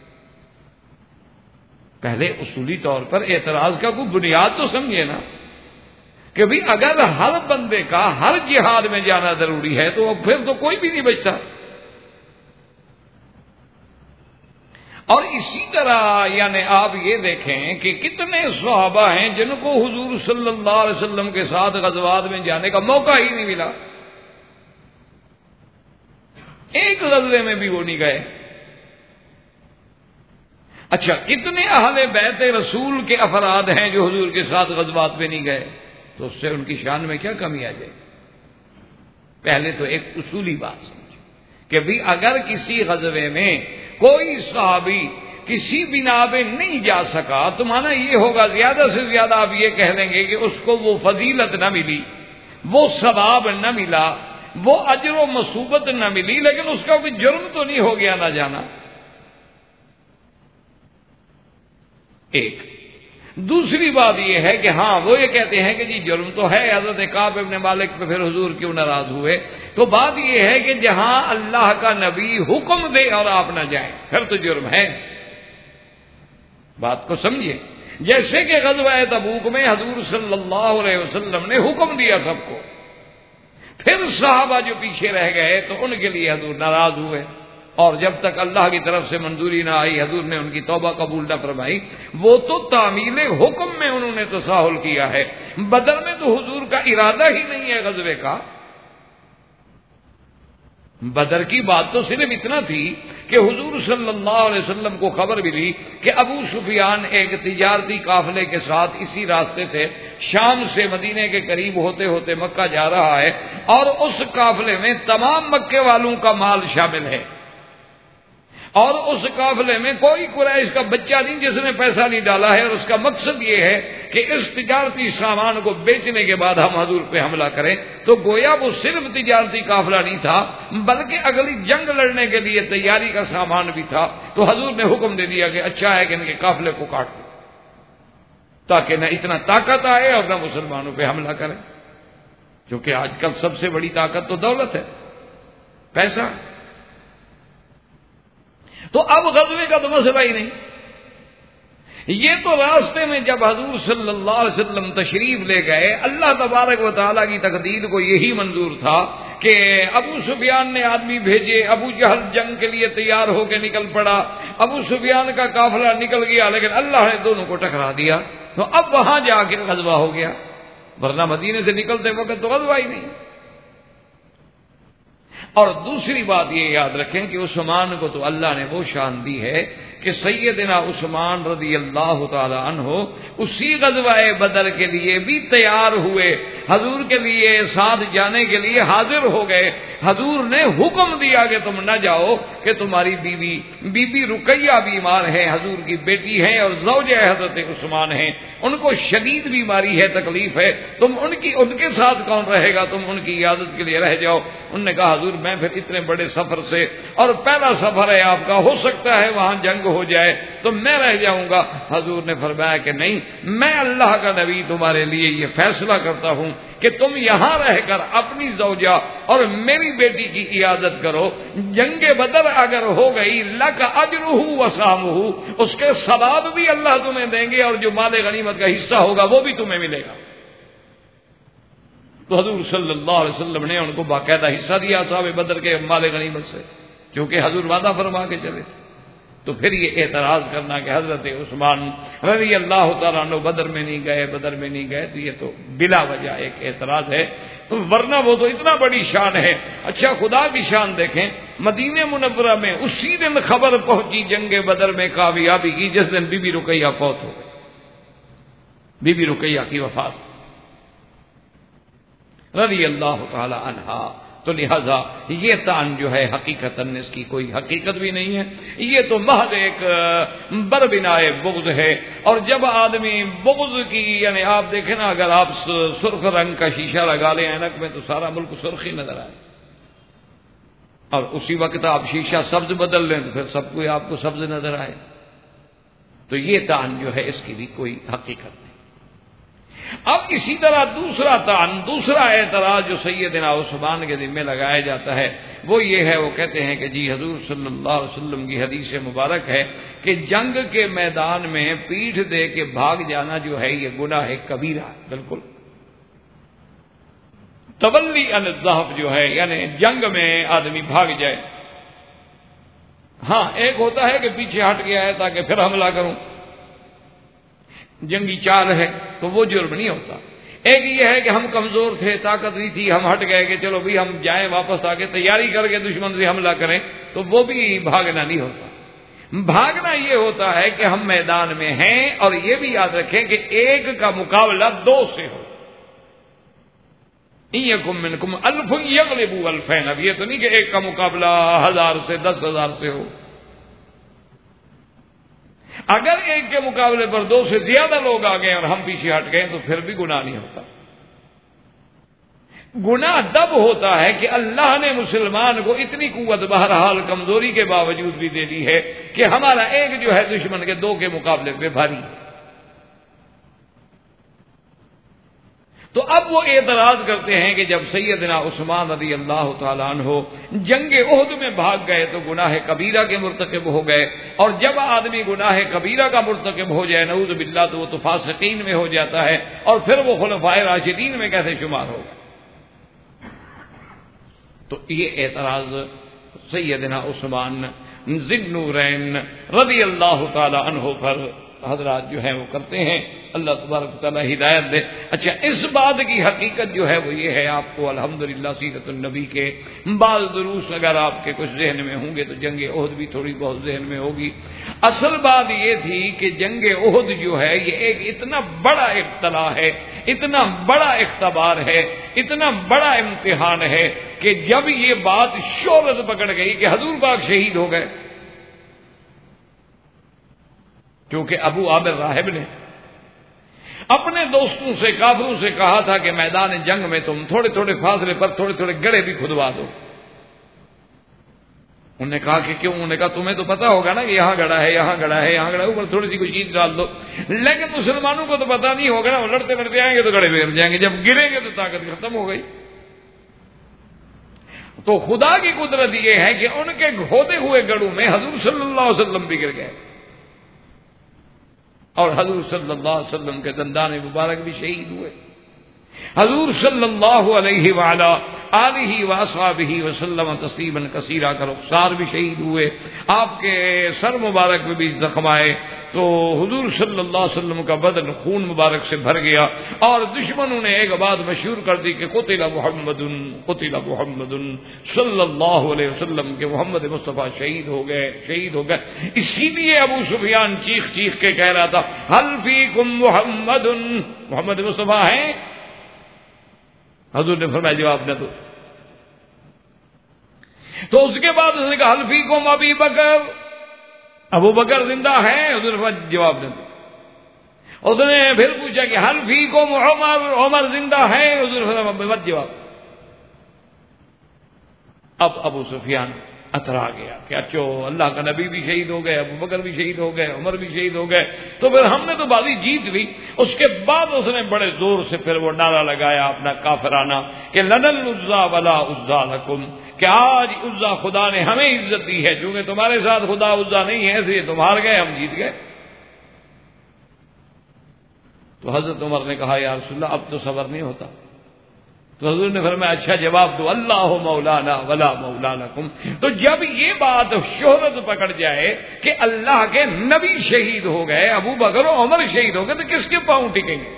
S2: پہلے اصولی طور پر اعتراض کا کوئی بنیاد تو سمجھے نا، کہ بھی اگر ہر بندے کا ہر جہاد میں جانا ضروری ہے تو پھر تو کوئی بھی نہیں بچتا۔ اور اسی طرح یعنی آپ یہ دیکھیں کہ کتنے صحابہ ہیں جن کو حضور صلی اللہ علیہ وسلم کے ساتھ غزوات میں جانے کا موقع ہی نہیں ملا، ایک غزوے میں بھی وہ نہیں گئے۔ اچھا، کتنے اہل بیت رسول کے افراد ہیں جو حضور کے ساتھ غزوات میں نہیں گئے؟ تو اس سے ان کی شان میں کیا کمی آ جائے؟ پہلے تو ایک اصولی بات سمجھو کہ بھی اگر کسی غزوے میں کوئی صحابی کسی بنا پہ نہیں جا سکا تو مانا یہ ہوگا زیادہ سے زیادہ آپ یہ کہہ لیں گے کہ اس کو وہ فضیلت نہ ملی، وہ ثواب نہ ملا، وہ اجر و مثوبت نہ ملی، لیکن اس کا کوئی جرم تو نہیں ہو گیا نہ جانا۔ ایک دوسری بات یہ ہے کہ ہاں وہ یہ کہتے ہیں کہ جی جرم تو ہے، حضرت کعب ابن مالک پہ پھر حضور کیوں ناراض ہوئے؟ تو بات یہ ہے کہ جہاں اللہ کا نبی حکم دے اور آپ نہ جائیں پھر تو جرم ہے۔ بات کو سمجھیے، جیسے کہ غزوہ تبوک میں حضور صلی اللہ علیہ وسلم نے حکم دیا سب کو، پھر صحابہ جو پیچھے رہ گئے تو ان کے لیے حضور ناراض ہوئے، اور جب تک اللہ کی طرف سے منظوری نہ آئی حضور نے ان کی توبہ قبول نہ فرمائی۔ وہ تو تعمیل حکم میں انہوں نے تساہل کیا ہے، بدر میں تو حضور کا ارادہ ہی نہیں ہے غزوے کا۔ بدر کی بات تو صرف اتنا تھی کہ حضور صلی اللہ علیہ وسلم کو خبر ملی کہ ابو سفیان ایک تجارتی قافلے کے ساتھ اسی راستے سے شام سے مدینے کے قریب ہوتے ہوتے مکہ جا رہا ہے، اور اس قافلے میں تمام مکے والوں کا مال شامل ہے، اور اس قافلے میں کوئی قریش کا بچہ نہیں جس نے پیسہ نہیں ڈالا ہے، اور اس کا مقصد یہ ہے کہ اس تجارتی سامان کو بیچنے کے بعد ہم حضور پہ حملہ کریں۔ تو گویا وہ صرف تجارتی قافلہ نہیں تھا بلکہ اگلی جنگ لڑنے کے لیے تیاری کا سامان بھی تھا۔ تو حضور نے حکم دے دیا کہ اچھا ہے کہ ان کے قافلے کو کاٹ دو تاکہ نہ اتنا طاقت آئے اور نہ مسلمانوں پہ حملہ کریں، کیونکہ آج کل سب سے بڑی طاقت تو دولت ہے، پیسہ۔ تو اب غزوے کا تو مسئلہ ہی نہیں، یہ تو راستے میں جب حضور صلی اللہ علیہ وسلم تشریف لے گئے، اللہ تبارک و تعالیٰ کی تقدیر کو یہی منظور تھا کہ ابو سفیان نے آدمی بھیجے، ابو جہل جنگ کے لیے تیار ہو کے نکل پڑا، ابو سفیان کا قافلہ نکل گیا، لیکن اللہ نے دونوں کو ٹکرا دیا۔ تو اب وہاں جا کے غزوہ ہو گیا، ورنہ مدینے سے نکلتے وقت تو غزوہ ہی نہیں۔ اور دوسری بات یہ یاد رکھیں کہ عثمان کو تو اللہ نے وہ شان دی ہے کہ سیدنا عثمان رضی اللہ تعالی عنہ اسی غزوہ بدر کے لیے بھی تیار ہوئے، حضور کے لیے ساتھ جانے کے لیے حاضر ہو گئے۔ حضور نے حکم دیا کہ تم نہ جاؤ کہ تمہاری بی بی رقیہ بیمار ہے، حضور کی بیٹی ہیں اور زوج حضرت عثمان ہیں، ان کو شدید بیماری ہے، تکلیف ہے، تم ان کے ساتھ کون رہے گا، تم ان کی عیادت کے لیے رہ جاؤ۔ انہوں نے کہا حضور میں پھر اتنے بڑے سفر سے، اور پہلا سفر ہے آپ کا، ہو سکتا ہے وہاں جنگ ہو جائے تو میں رہ جاؤں گا۔ حضور نے فرمایا کہ نہیں، میں اللہ کا نبی تمہارے لیے یہ فیصلہ کرتا ہوں کہ تم یہاں رہ کر اپنی زوجہ اور میری بیٹی کی عیادت کرو، جنگ بدر اگر ہو گئی لک اجرہ وسامہ، اس کے ثواب بھی اللہ تمہیں دیں گے اور جو مال غنیمت کا حصہ ہوگا وہ بھی تمہیں ملے گا۔ تو حضور صلی اللہ علیہ وسلم نے ان کو باقاعدہ حصہ دیا اصحاب بدر کے مال غنیمت سے، کیونکہ حضور وعدہ فرما کے چلے۔ تو پھر یہ اعتراض کرنا کہ حضرت عثمان رضی اللہ تعالیٰ عنہ بدر میں نہیں گئے تو یہ تو بلا وجہ ایک اعتراض ہے، ورنہ وہ تو اتنا بڑی شان ہے۔ اچھا خدا کی شان دیکھیں، مدینہ منورہ میں اسی دن خبر پہنچی جنگ بدر میں کامیابی کی جس دن بی بی رقیہ فوت ہو گئی، بی بی رقیہ کی وفات رضی اللہ تعالی عنہا۔ تو لہذا یہ تان جو ہے حقیقتاً اس کی کوئی حقیقت بھی نہیں ہے، یہ تو محض ایک بربنائے بغض ہے۔ اور جب آدمی بغض کی، یعنی آپ دیکھیں نا، اگر آپ سرخ رنگ کا شیشہ لگا لیں اینک میں تو سارا ملک سرخ ہی نظر آئے، اور اسی وقت آپ شیشہ سبز بدل لیں تو پھر سب کوئی آپ کو سبز نظر آئے۔ تو یہ تان جو ہے اس کی بھی کوئی حقیقت نہیں۔ اب اسی طرح دوسرا اعتراض جو سیدنا عثمان کے ذمہ لگایا جاتا ہے وہ یہ ہے، وہ کہتے ہیں کہ جی حضور صلی اللہ علیہ وسلم کی حدیث مبارک ہے کہ جنگ کے میدان میں پیٹھ دے کے بھاگ جانا جو ہے یہ گناہ کبیرہ ہے۔ بالکل تولی عن الذهب جو ہے، یعنی جنگ میں آدمی بھاگ جائے، ہاں ایک ہوتا ہے کہ پیچھے ہٹ گیا ہے تاکہ پھر حملہ کروں، جنگی چال ہے تو وہ جرم نہیں ہوتا۔ ایک یہ ہے کہ ہم کمزور تھے، طاقت نہیں تھی، ہم ہٹ گئے کہ چلو بھی ہم جائیں واپس آ کے تیاری کر کے دشمن سے حملہ کریں، تو وہ بھی بھاگنا نہیں ہوتا۔ بھاگنا یہ ہوتا ہے کہ ہم میدان میں ہیں، اور یہ بھی یاد رکھیں کہ ایک کا مقابلہ دو سے ہو۔ ان یکم منکم الف یغلبوا الفین، اب یہ تو نہیں کہ ایک کا مقابلہ 1000 سے 10,000 سے ہو۔ اگر ایک کے مقابلے پر 2 سے زیادہ لوگ آ گئے اور ہم پیچھے ہٹ گئے تو پھر بھی گناہ نہیں ہوتا۔ گناہ تب ہوتا ہے کہ اللہ نے مسلمان کو اتنی قوت بہرحال کمزوری کے باوجود بھی دے دی ہے کہ ہمارا ایک جو ہے دشمن کے 2 کے مقابلے پہ بھاری ہے۔ تو اب وہ اعتراض کرتے ہیں کہ جب سیدنا عثمان رضی اللہ تعالیٰ عنہ جنگ احد میں بھاگ گئے تو گناہ کبیرہ کے مرتکب ہو گئے، اور جب آدمی گناہ کبیرہ کا مرتکب ہو جائے نعوذ باللہ تو وہ تو فاسقین میں ہو جاتا ہے، اور پھر وہ خلفائے راشدین میں کیسے شمار ہوگا۔ تو یہ اعتراض سیدنا عثمان ذی النورین رضی اللہ تعالیٰ عنہ پر حضرات جو ہیں وہ کرتے ہیں، اللہ تبارک تعالیٰ ہدایت دے۔ اچھا اس بات کی حقیقت جو ہے وہ یہ ہے، آپ کو الحمدللہ سیرت النبی کے بعض دروس اگر آپ کے کچھ ذہن میں ہوں گے تو جنگ احد بھی تھوڑی بہت ذہن میں ہوگی۔ اصل بات یہ تھی کہ جنگ احد جو ہے یہ ایک اتنا بڑا ابتلا ہے، اتنا بڑا اختبار ہے، اتنا بڑا امتحان ہے کہ جب یہ بات شہرت پکڑ گئی کہ حضور پاک شہید ہو گئے، کیونکہ ابو عامر راہب نے اپنے دوستوں سے کافروں سے کہا تھا کہ میدان جنگ میں تم تھوڑے تھوڑے فاصلے پر تھوڑے تھوڑے گڑھے بھی کھدوا دو۔ انہوں نے کہا کہ کیوں؟ انہوں نے کہا تمہیں تو پتا ہوگا نا کہ یہاں گڑھا ہے، یہاں گڑھا ہے، یہاں گڑھا ہے، اوپر تھوڑی سی کوئی چیز ڈال دو۔ لیکن مسلمانوں کو تو پتا نہیں ہوگا نا، وہ لڑتے لڑتے آئیں گے تو گڑھے گر جائیں گے، جب گریں گے تو طاقت ختم ہو گئی۔ تو خدا کی قدرت یہ ہے کہ ان کے کھودے ہوئے گڑھوں میں حضور صلی اللہ علیہ وسلم بھی گر گئے، اور حضور صلی اللہ علیہ وسلم کے دندان مبارک بھی شہید ہوئے۔ حضور صلی اللہ علیہ وآلہ آلہ واصحابہ وسلم تسلیما کثیرا کا رخسار بھی شہید ہوئے، آپ کے سر مبارک میں بھی زخم آئے، تو حضور صلی اللہ علیہ وسلم کا بدن خون مبارک سے بھر گیا، اور دشمنوں نے ایک بات مشہور کر دی کہ قتل محمد صلی اللہ علیہ وسلم کہ محمد مصطفیٰ شہید ہو گئے۔ اسی لیے ابو سفیان چیخ چیخ کے کہہ رہا تھا هل فیکم محمد مصطفیٰ ہیں؟ حضور نے فرمایا جواب نہ دو۔ تو اس کے بعد اس نے کہا هل فیکم ابی بکر، ابو بکر زندہ ہے؟ حضور نے فرمایا جواب نہ دو۔ اس نے پھر پوچھا کہ هل فیکم عمر زندہ ہے؟ حضور نے فرمایا مت جواب۔ اب ابو سفیان اترا گیا کہ اچھو اللہ کا نبی بھی شہید ہو گئے، ابو بکر بھی شہید ہو گئے، عمر بھی شہید ہو گئے، تو پھر ہم نے تو بازی جیت لی۔ اس کے بعد اس نے بڑے زور سے پھر وہ نعرہ لگایا اپنا کافرانہ کہ لنا العزا ولا عزا لکم، کہ آج عزا خدا نے ہمیں عزت دی ہے، چونکہ تمہارے ساتھ خدا عزا نہیں ہے، اس لیے تم ہار گئے، ہم جیت گئے۔ تو حضرت عمر نے کہا یا رسول اللہ اب تو صبر نہیں ہوتا۔ تو حضور نے فرمایا اچھا جواب دو اللہ مولانا ولا مولا لکم۔ تو جب یہ بات شہرت پکڑ جائے کہ اللہ کے نبی شہید ہو گئے، ابو بکر و عمر شہید ہو گئے، تو کس کے پاؤں ٹکیں گے؟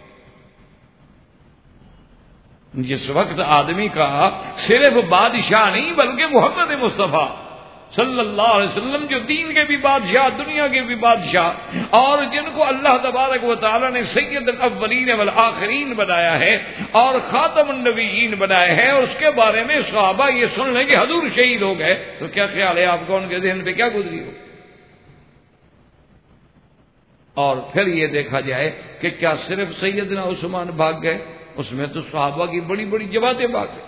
S2: جس وقت آدمی کا صرف بادشاہ نہیں بلکہ محمد مصطفیٰ صلی اللہ علیہ وسلم جو دین کے بھی بادشاہ، دنیا کے بھی بادشاہ، اور جن کو اللہ تبارک و تعالی نے سید الاولین والآخرین بنایا ہے اور خاتم النبیین بنایا ہے، اور اس کے بارے میں صحابہ یہ سن لیں کہ حضور شہید ہو گئے، تو کیا خیال ہے آپ کو ان کے ذہن پہ کیا گزری ہو؟ اور پھر یہ دیکھا جائے کہ کیا صرف سیدنا عثمان بھاگ گئے؟ اس میں تو صحابہ کی بڑی بڑی جماعتیں بھاگ گئے۔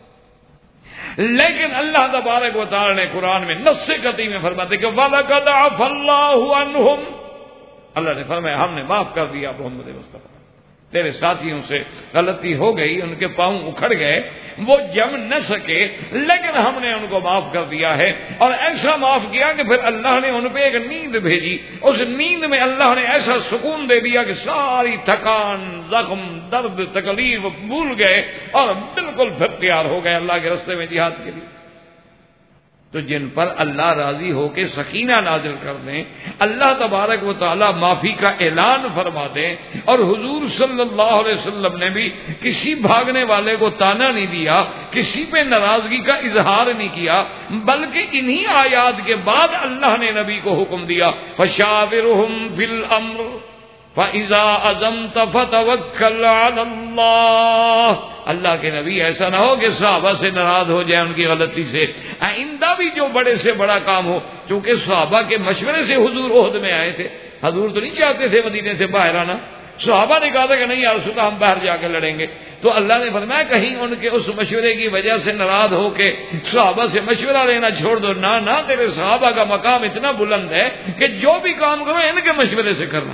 S2: لیکن اللہ تبارک و تعالی نے قرآن میں نص قطعی میں فرماتے کہ وَلَقَدْ عَفَا اللَّهُ عَنْهُمْ، اللہ نے فرمایا ہم نے معاف کر دیا محمد مصطفیٰ، تیرے ساتھیوں سے غلطی ہو گئی، ان کے پاؤں اکھڑ گئے، وہ جم نہ سکے، لیکن ہم نے ان کو معاف کر دیا ہے، اور ایسا معاف کیا کہ پھر اللہ نے ان پہ ایک نیند بھیجی، اس نیند میں اللہ نے ایسا سکون دے دیا کہ ساری تھکان، زخم، درد، تکلیف بھول گئے اور بالکل پھر تیار ہو گئے اللہ کے راستے میں جہاد کے لیے۔ تو جن پر اللہ راضی ہو کے سکینہ نازل کر دیں، اللہ تبارک و تعالی معافی کا اعلان فرما دیں، اور حضور صلی اللہ علیہ وسلم نے بھی کسی بھاگنے والے کو تانا نہیں دیا، کسی پہ ناراضگی کا اظہار نہیں کیا، بلکہ انہی آیات کے بعد اللہ نے نبی کو حکم دیا فَشَاوِرْهُمْ فِي الْأَمْرِ فَإِذَا عَزَمْتَ فَتَوَكَّلْ عَلَى اللَّهِ۔ اللہ کے نبی ایسا نہ ہو کہ صحابہ سے ناراض ہو جائے ان کی غلطی سے، آئندہ بھی جو بڑے سے بڑا کام ہو، چونکہ صحابہ کے مشورے سے حضور عہد میں آئے تھے، حضور تو نہیں چاہتے تھے مدینے سے باہر آنا، صحابہ نے کہا تھا کہ نہیں یا رسول اللہ ہم باہر جا کے لڑیں گے، تو اللہ نے فرمایا کہیں ان کے اس مشورے کی وجہ سے ناراض ہو کے صحابہ سے مشورہ لینا چھوڑ دو، نہ تیرے صحابہ کا مقام اتنا بلند ہے کہ جو بھی کام کرو ان کے مشورے سے کرنا۔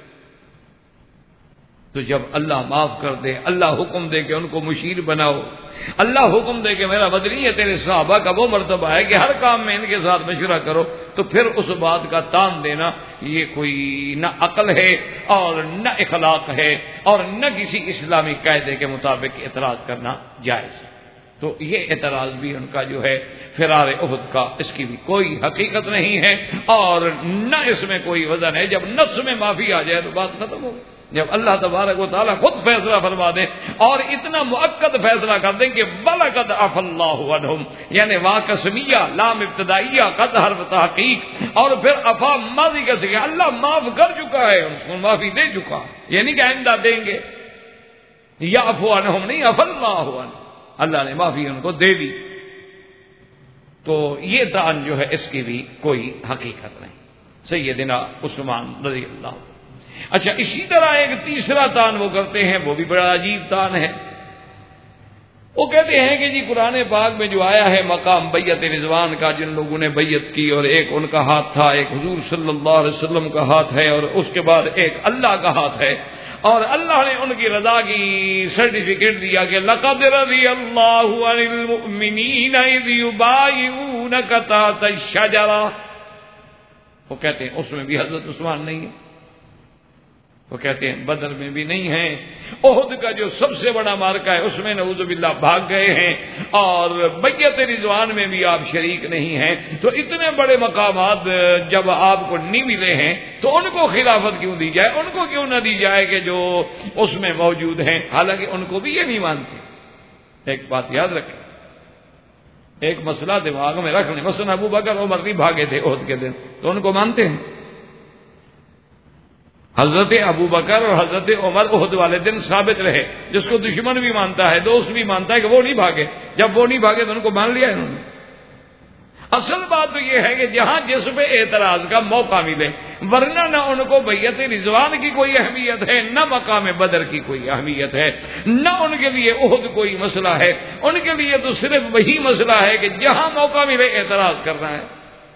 S2: تو جب اللہ معاف کر دے، اللہ حکم دے کہ ان کو مشیر بناؤ، اللہ حکم دے کہ میرا بدنی ہے تیرے صحابہ کا وہ مرتبہ ہے کہ ہر کام میں ان کے ساتھ مشورہ کرو، تو پھر اس بات کا تان دینا یہ کوئی نہ عقل ہے اور نہ اخلاق ہے اور نہ کسی اسلامی قاعدے کے مطابق اعتراض کرنا جائز۔ تو یہ اعتراض بھی ان کا جو ہے فرار احد کا، اس کی بھی کوئی حقیقت نہیں ہے اور نہ اس میں کوئی وزن ہے۔ جب نص میں معافی آ جائے تو بات ختم ہو، جب اللہ تبارک و تعالیٰ خود فیصلہ فرما دے اور اتنا مؤکد فیصلہ کر دیں کہ وَلَقَدْ عَفَا اللَّهُ عَنْهُمْ، یعنی واو قسمیہ، لام ابتدائیہ، قد حرف تحقیق، اور پھر عفا ماضی کا صیغہ، اللہ معاف کر چکا ہے، ان کو معافی دے چکا، یعنی کہ آئندہ دیں گے، یعفو عنہم نہیں، عفا اللہ عنہم، اللہ نے معافی ان کو دے دی۔ تو یہ دان جو ہے اس کی بھی کوئی حقیقت نہیں۔ سیدنا عثمان رضی اللہ عنہ۔ اچھا، اسی طرح ایک تیسرا تان وہ کرتے ہیں، وہ بھی بڑا عجیب تان ہے۔ وہ کہتے ہیں کہ جی قرآن پاک میں جو آیا ہے مقام بیعت رضوان کا، جن لوگوں نے بیعت کی اور ایک ان کا ہاتھ تھا، ایک حضور صلی اللہ علیہ وسلم کا ہاتھ ہے اور اس کے بعد ایک اللہ کا ہاتھ ہے، اور اللہ نے ان کی رضا کی سرٹیفکیٹ دیا کہ لقد رضی اللہ عن المؤمنین اذ یبایعونک تحت الشجرہ۔ وہ کہتے ہیں اس میں بھی حضرت عثمان نہیں ہے، وہ کہتے ہیں بدر میں بھی نہیں ہیں، احد کا جو سب سے بڑا مارکا ہے اس میں نعوذ باللہ بھاگ گئے ہیں، اور بیعت رضوان میں بھی آپ شریک نہیں ہیں، تو اتنے بڑے مقامات جب آپ کو نہیں ملے ہیں تو ان کو خلافت کیوں دی جائے، ان کو کیوں نہ دی جائے کہ جو اس میں موجود ہیں، حالانکہ ان کو بھی یہ نہیں مانتے۔ ایک بات یاد رکھیں، ایک مسئلہ دماغ میں رکھ لیں، مثلا ابو بکر عمر نہیں بھاگے تھے احد کے دن تو ان کو مانتے ہیں؟ حضرت ابو بکر اور حضرت عمر احد والے دن ثابت رہے، جس کو دشمن بھی مانتا ہے دوست بھی مانتا ہے کہ وہ نہیں بھاگے، جب وہ نہیں بھاگے تو ان کو مان لیا انہوں نے۔ اصل بات تو یہ ہے کہ جہاں جس پہ اعتراض کا موقع ملے، ورنہ نہ ان کو بیعت رضوان کی کوئی اہمیت ہے، نہ مقام بدر کی کوئی اہمیت ہے، نہ ان کے لیے احد کوئی مسئلہ ہے، ان کے لیے تو صرف وہی مسئلہ ہے کہ جہاں موقع ملے اعتراض کرنا ہے۔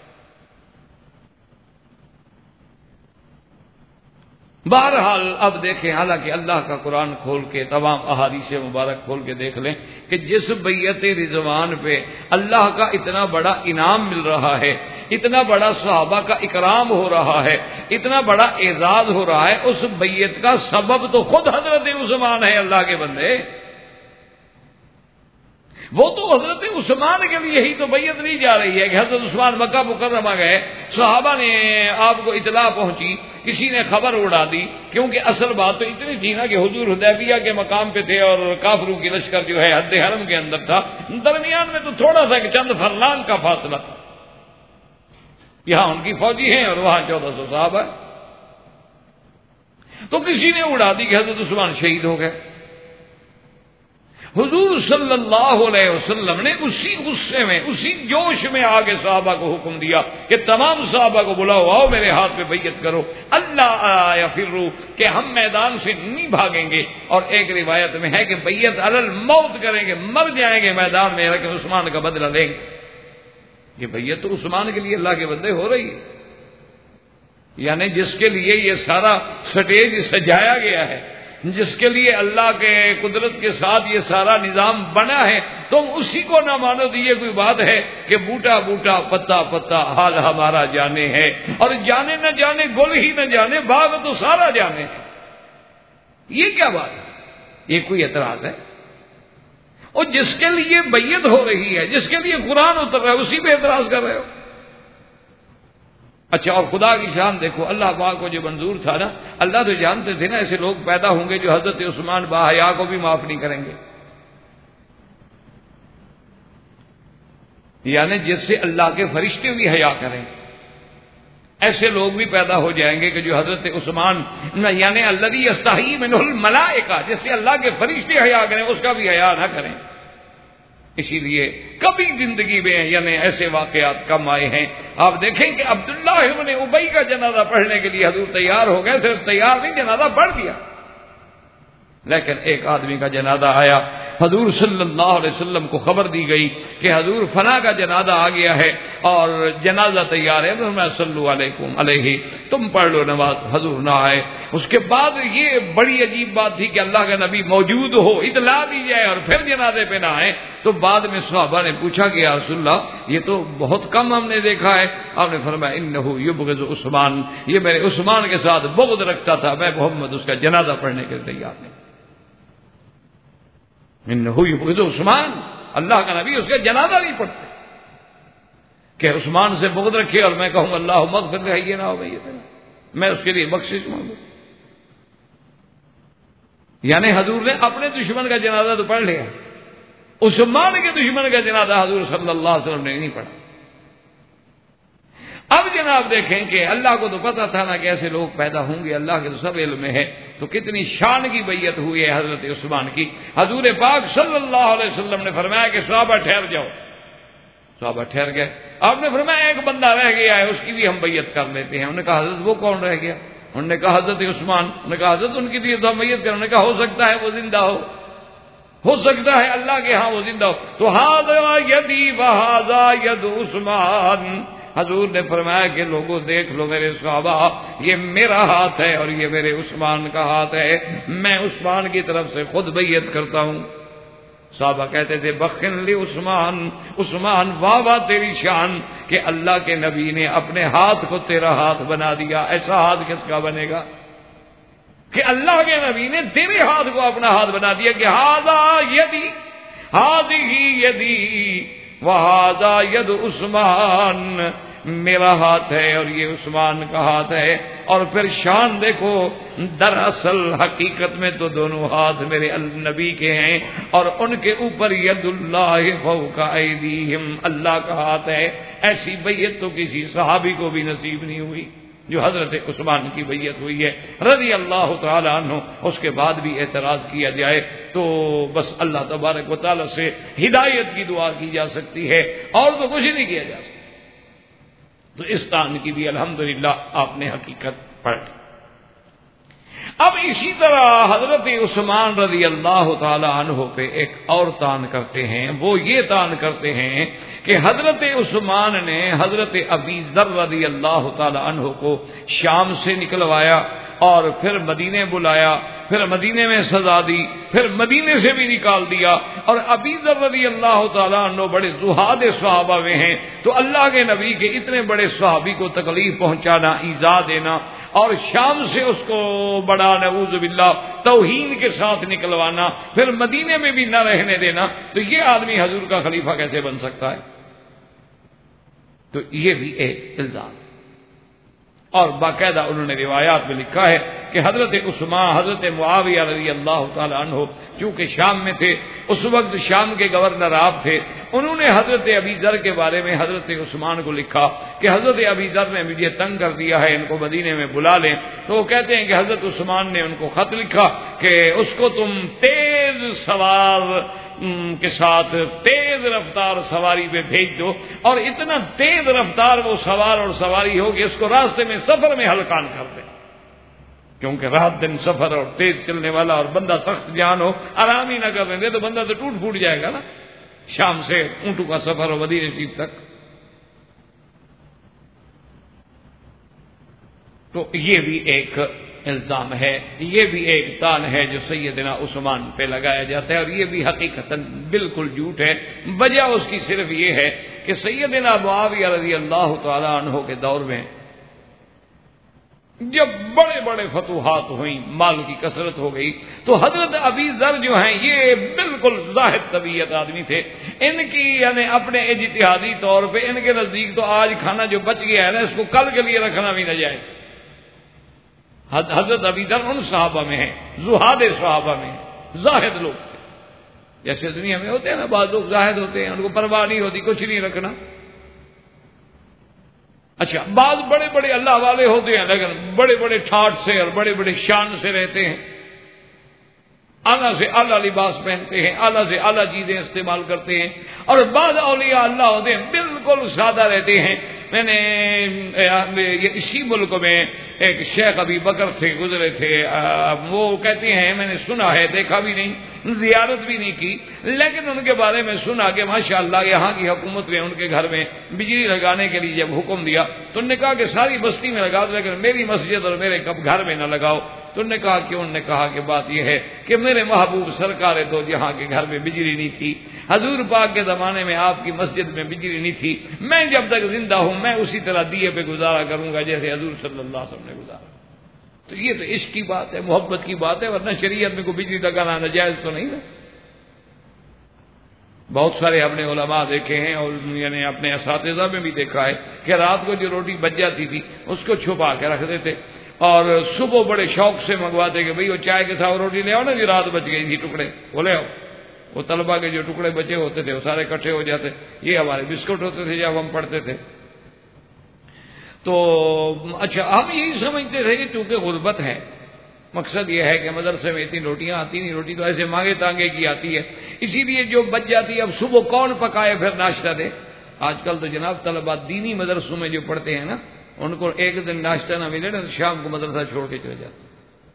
S2: بہرحال اب دیکھیں، حالانکہ اللہ کا قرآن کھول کے تمام احادیث مبارک کھول کے دیکھ لیں کہ جس بیعت رضوان پہ اللہ کا اتنا بڑا انعام مل رہا ہے، اتنا بڑا صحابہ کا اکرام ہو رہا ہے، اتنا بڑا اعزاز ہو رہا ہے، اس بیعت کا سبب تو خود حضرت عثمان ہے اللہ کے بندے۔ وہ تو حضرت عثمان کے لیے ہی تو بیعت نہیں جا رہی ہے کہ حضرت عثمان مکہ مکرمہ گئے، صحابہ نے آپ کو اطلاع پہنچی، کسی نے خبر اڑا دی، کیونکہ اصل بات تو اتنی تھی نا کہ حضور حدیبیہ کے مقام پہ تھے اور کافروں کی لشکر جو ہے حد حرم کے اندر تھا، درمیان میں تو تھوڑا سا چند فرلانگ کا فاصلہ تھا، یہاں ان کی فوجی ہیں اور وہاں 1400 صحابہ ہے، تو کسی نے اڑا دی کہ حضرت عثمان شہید ہو گئے۔ حضور صلی اللہ علیہ وسلم نے اسی غصے میں، اسی جوش میں آگے صحابہ کو حکم دیا کہ تمام صحابہ کو بلاؤ، آؤ میرے ہاتھ پہ بیعت کرو، اللہ یفروا، کہ ہم میدان سے نہیں بھاگیں گے، اور ایک روایت میں ہے کہ بیعت علی الموت کریں گے، مر جائیں گے میدان میں، لیکن عثمان کا بدلہ لیں گے۔ یہ بیعت تو عثمان کے لیے اللہ کے بندے ہو رہی ہے، یعنی جس کے لیے یہ سارا سٹیج سجایا گیا ہے، جس کے لیے اللہ کے قدرت کے ساتھ یہ سارا نظام بنا ہے، تم اسی کو نہ مانو تو یہ کوئی بات ہے کہ بوٹا بوٹا پتا پتا حال ہمارا جانے ہے، اور جانے نہ جانے گل ہی نہ جانے باغ تو سارا جانے، یہ کیا بات ہے؟ یہ کوئی اعتراض ہے؟ اور جس کے لیے بیعت ہو رہی ہے، جس کے لیے قرآن اتر رہا ہے، اسی پہ اعتراض کر رہے ہو؟ اچھا، اور خدا کی شان دیکھو، اللہ پاک کو جو منظور تھا نا، اللہ تو جانتے تھے نا ایسے لوگ پیدا ہوں گے جو حضرت عثمان باحیا کو بھی معاف نہیں کریں گے، یعنی جس سے اللہ کے فرشتے بھی حیا کریں، ایسے لوگ بھی پیدا ہو جائیں گے کہ جو حضرت عثمان یعنی الذی یستحیی منہ الملائکہ، جس سے اللہ کے فرشتے حیا کریں، اس کا بھی حیا نہ کریں۔ اسی لیے کبھی زندگی میں یعنی ایسے واقعات کم آئے ہیں۔ آپ دیکھیں کہ عبداللہ ابن ابی کا جنازہ پڑھنے کے لیے حضور تیار ہو گئے، صرف تیار نہیں، جنازہ پڑھ دیا، لیکن ایک آدمی کا جنازہ آیا، حضور صلی اللہ علیہ وسلم کو خبر دی گئی کہ حضور فلاں کا جنازہ آ گیا ہے اور جنازہ تیار ہے، میں صلی علیکم علیہ، تم پڑھ لو نماز۔ حضور نہ آئے۔ اس کے بعد یہ بڑی عجیب بات تھی کہ اللہ کا نبی موجود ہو، اطلاع دی جائے اور پھر جنازے پہ نہ آئے، تو بعد میں صحابہ نے پوچھا کہ یا رسول اللہ یہ تو بہت کم ہم نے دیکھا ہے۔ آپ نے فرمایا انہ یبغض عثمان، یہ میرے عثمان کے ساتھ بغض رکھتا تھا، میں محمد اس کا جنازہ پڑھنے کے لیے تیار نہیں۔ انہ یبغض عثمان، اللہ کا نبی اس کا جنازہ نہیں پڑھتے کہ عثمان سے بغض رکھے اور میں کہوں اللہم اغفر لہ، یہ نہ ہو بھائی، میں اس کے لیے بخشش مانگوں۔ یعنی حضور نے اپنے دشمن کا جنازہ تو پڑھ لیا، عثمان کے دشمن کا جنازہ حضور صلی اللہ علیہ وسلم نے نہیں پڑھا۔ اب جناب دیکھیں کہ اللہ کو تو پتا تھا نا کہ ایسے لوگ پیدا ہوں گے، اللہ کے تو سب علم میں ہے، تو کتنی شان کی بیعت ہوئی ہے حضرت عثمان کی۔ حضور پاک صلی اللہ علیہ وسلم نے فرمایا کہ صحابہ ٹھہر جاؤ، صحابہ ٹھہر گئے۔ آپ نے فرمایا ایک بندہ رہ گیا ہے، اس کی بھی ہم بیعت کر لیتے ہیں۔ انہوں نے کہا حضرت وہ کون رہ گیا؟ انہوں نے کہا حضرت عثمان۔ انہوں نے کہا حضرت ان کی بھی تو ہم بیعت کریں۔ انہوں نے کہا ہو سکتا ہے وہ زندہ ہو سکتا ہے اللہ کے ہاں وہ زندہ ہو۔ تو ھذا یدی وھذا ید عثمان، حضور نے فرمایا کہ لوگوں دیکھ لو میرے صحابہ، یہ میرا ہاتھ ہے اور یہ میرے عثمان کا ہاتھ ہے، میں عثمان کی طرف سے خود بیعت کرتا ہوں۔ صحابہ کہتے تھے بخن لی عثمان، عثمان واہ واہ تیری شان کہ اللہ کے نبی نے اپنے ہاتھ کو تیرا ہاتھ بنا دیا، ایسا ہاتھ کس کا بنے گا؟ کہ اللہ کے نبی نے تیرے ہاتھ کو اپنا ہاتھ بنا دیا کہ ہاذا یدی ہذہ یدی وہذا ید عثمان، میرا ہاتھ ہے اور یہ عثمان کا ہاتھ ہے. اور پھر شان دیکھو، دراصل حقیقت میں تو دونوں ہاتھ میرے نبی کے ہیں اور ان کے اوپر ید اللہ فوق ایدیہم، اللہ کا ہاتھ ہے. ایسی بیعت تو کسی صحابی کو بھی نصیب نہیں ہوئی جو حضرت عثمان کی بیعت ہوئی ہے رضی اللہ تعالی عنہ. اس کے بعد بھی اعتراض کیا جائے تو بس اللہ تبارک و تعالی سے ہدایت کی دعا کی جا سکتی ہے اور تو کچھ نہیں کیا جا سکتا. تو اس تان کی بھی الحمدللہ آپ نے حقیقت پڑھ لی. اب اسی طرح حضرت عثمان رضی اللہ تعالی عنہ پہ ایک اور تان کرتے ہیں. وہ یہ تان کرتے ہیں کہ حضرت عثمان نے حضرت ابی ذر رضی اللہ تعالی عنہ کو شام سے نکلوایا اور پھر مدینے بلایا، پھر مدینے میں سزا دی، پھر مدینے سے بھی نکال دیا. اور ابی ذر رضی اللہ تعالیٰ عنہ بڑے زہاد صحابہ میں ہیں، تو اللہ کے نبی کے اتنے بڑے صحابی کو تکلیف پہنچانا، ایذا دینا اور شام سے اس کو بڑا نعوذ باللہ توہین کے ساتھ نکلوانا، پھر مدینے میں بھی نہ رہنے دینا، تو یہ آدمی حضور کا خلیفہ کیسے بن سکتا ہے؟ تو یہ بھی ایک الزام. اور باقاعدہ انہوں نے روایات میں لکھا ہے کہ حضرت عثمان، حضرت معاویہ رضی اللہ تعالی عنہ چونکہ شام میں تھے، اس وقت شام کے گورنر آپ تھے، انہوں نے حضرت ابی ذر کے بارے میں حضرت عثمان کو لکھا کہ حضرت ابی ذر نے مجھے تنگ کر دیا ہے، ان کو مدینے میں بلا لیں. تو وہ کہتے ہیں کہ حضرت عثمان نے ان کو خط لکھا کہ اس کو تم تیز سوار کے ساتھ تیز رفتار سواری پہ بھیج دو، اور اتنا تیز رفتار وہ سوار اور سواری ہو کہ اس کو راستے میں سفر میں ہلکان کر دے. کیونکہ رات دن سفر اور تیز چلنے والا اور بندہ سخت جان ہو، آرام ہی نہ کرنے دے تو بندہ تو ٹوٹ پھوٹ جائے گا نا. شام سے اونٹوں کا سفر ہو مدینہ شریف تک. تو یہ بھی ایک الزام ہے، یہ بھی ایک تان ہے جو سیدنا عثمان پہ لگایا جاتا ہے، اور یہ بھی حقیقتاً بالکل جھوٹ ہے. وجہ اس کی صرف یہ ہے کہ سیدنا معاویہ رضی اللہ تعالی عنہ کے دور میں جب بڑے بڑے فتوحات ہوئیں، مال کی کثرت ہو گئی، تو حضرت ابی ذر جو ہیں یہ بالکل زاہد طبیعت آدمی تھے. ان کی یعنی اپنے اجتہادی طور پہ ان کے نزدیک تو آج کھانا جو بچ گیا ہے نا، اس کو کل کے لیے رکھنا بھی نہ جائے. حضرت ابی ذر ان صحابہ میں ہیں، زہاد صحابہ میں ہیں، زاہد لوگ تھے. جیسے دنیا میں ہوتے ہیں نا بعض لوگ زاہد ہوتے ہیں، ان کو پرواہ نہیں ہوتی، کچھ نہیں رکھنا. اچھا بعض بڑے بڑے اللہ والے ہوتے ہیں لیکن بڑے بڑے ٹھاٹ سے اور بڑے بڑے شان سے رہتے ہیں، اعلیٰ سے اعلیٰ لباس پہنتے ہیں، اعلیٰ سے اعلیٰ چیزیں استعمال کرتے ہیں. اور بعض اولیاء اللہ ہوتے ہیں بالکل سادہ رہتے ہیں. میں نے اسی ملک میں ایک شیخ ابی بکر سے گزرے تھے، وہ کہتے ہیں میں نے سنا ہے، دیکھا بھی نہیں، زیارت بھی نہیں کی، لیکن ان کے بارے میں سنا کہ ماشاءاللہ یہاں کی حکومت نے ان کے گھر میں بجلی لگانے کے لیے جب حکم دیا تو انہوں نے کہا کہ ساری بستی میں لگا دو لیکن میری مسجد اور میرے گھر میں نہ لگاؤ. تو انہوں نے کہا کہ انہوں نے کہا کہ بات یہ ہے کہ میرے محبوب سرکار دو جہاں کے گھر میں بجلی نہیں تھی، حضور پاک کے زمانے میں آپ کی مسجد میں بجلی نہیں تھی، میں جب تک زندہ ہوں میں اسی طرح دیے پہ گزارا کروں گا جیسے حضور صلی اللہ علیہ وسلم نے گزارا. تو یہ تو عشق کی بات ہے، محبت کی بات ہے، ورنہ شریعت میں کوئی بجلی لگانا ناجائز تو نہیں ہے. بہت سارے اپنے علماء دیکھے ہیں اور یعنی اپنے اساتذہ میں بھی دیکھا ہے کہ رات کو جو روٹی بچ جاتی تھی اس کو چھپا کے رکھتے تھے اور صبح بڑے شوق سے منگواتے کہ بھئی وہ چائے کے ساتھ روٹی لے آؤ نا جو رات بچ گئی تھی ٹکڑے وہ لے آؤ. وہ طلبا کے جو ٹکڑے بچے ہوتے تھے وہ سارے اکٹھے ہو جاتے. یہ ہمارے بسکٹ ہوتے تھے جب ہم پڑھتے تھے. تو اچھا ہم یہی سمجھتے تھے کہ چونکہ غربت ہے، مقصد یہ ہے کہ مدرسے میں اتنی روٹیاں آتی نہیں، روٹی تو ایسے مانگے تانگے کی آتی ہے، اسی لیے جو بچ جاتی ہے اب صبح کون پکائے پھر ناشتہ دے. آج کل تو جناب طلبا دینی مدرسوں میں جو پڑھتے ہیں نا، ان کو ایک دن ناشتہ نہ ملے نا تو شام کو مدرسہ چھوڑ کے چلے جاتے.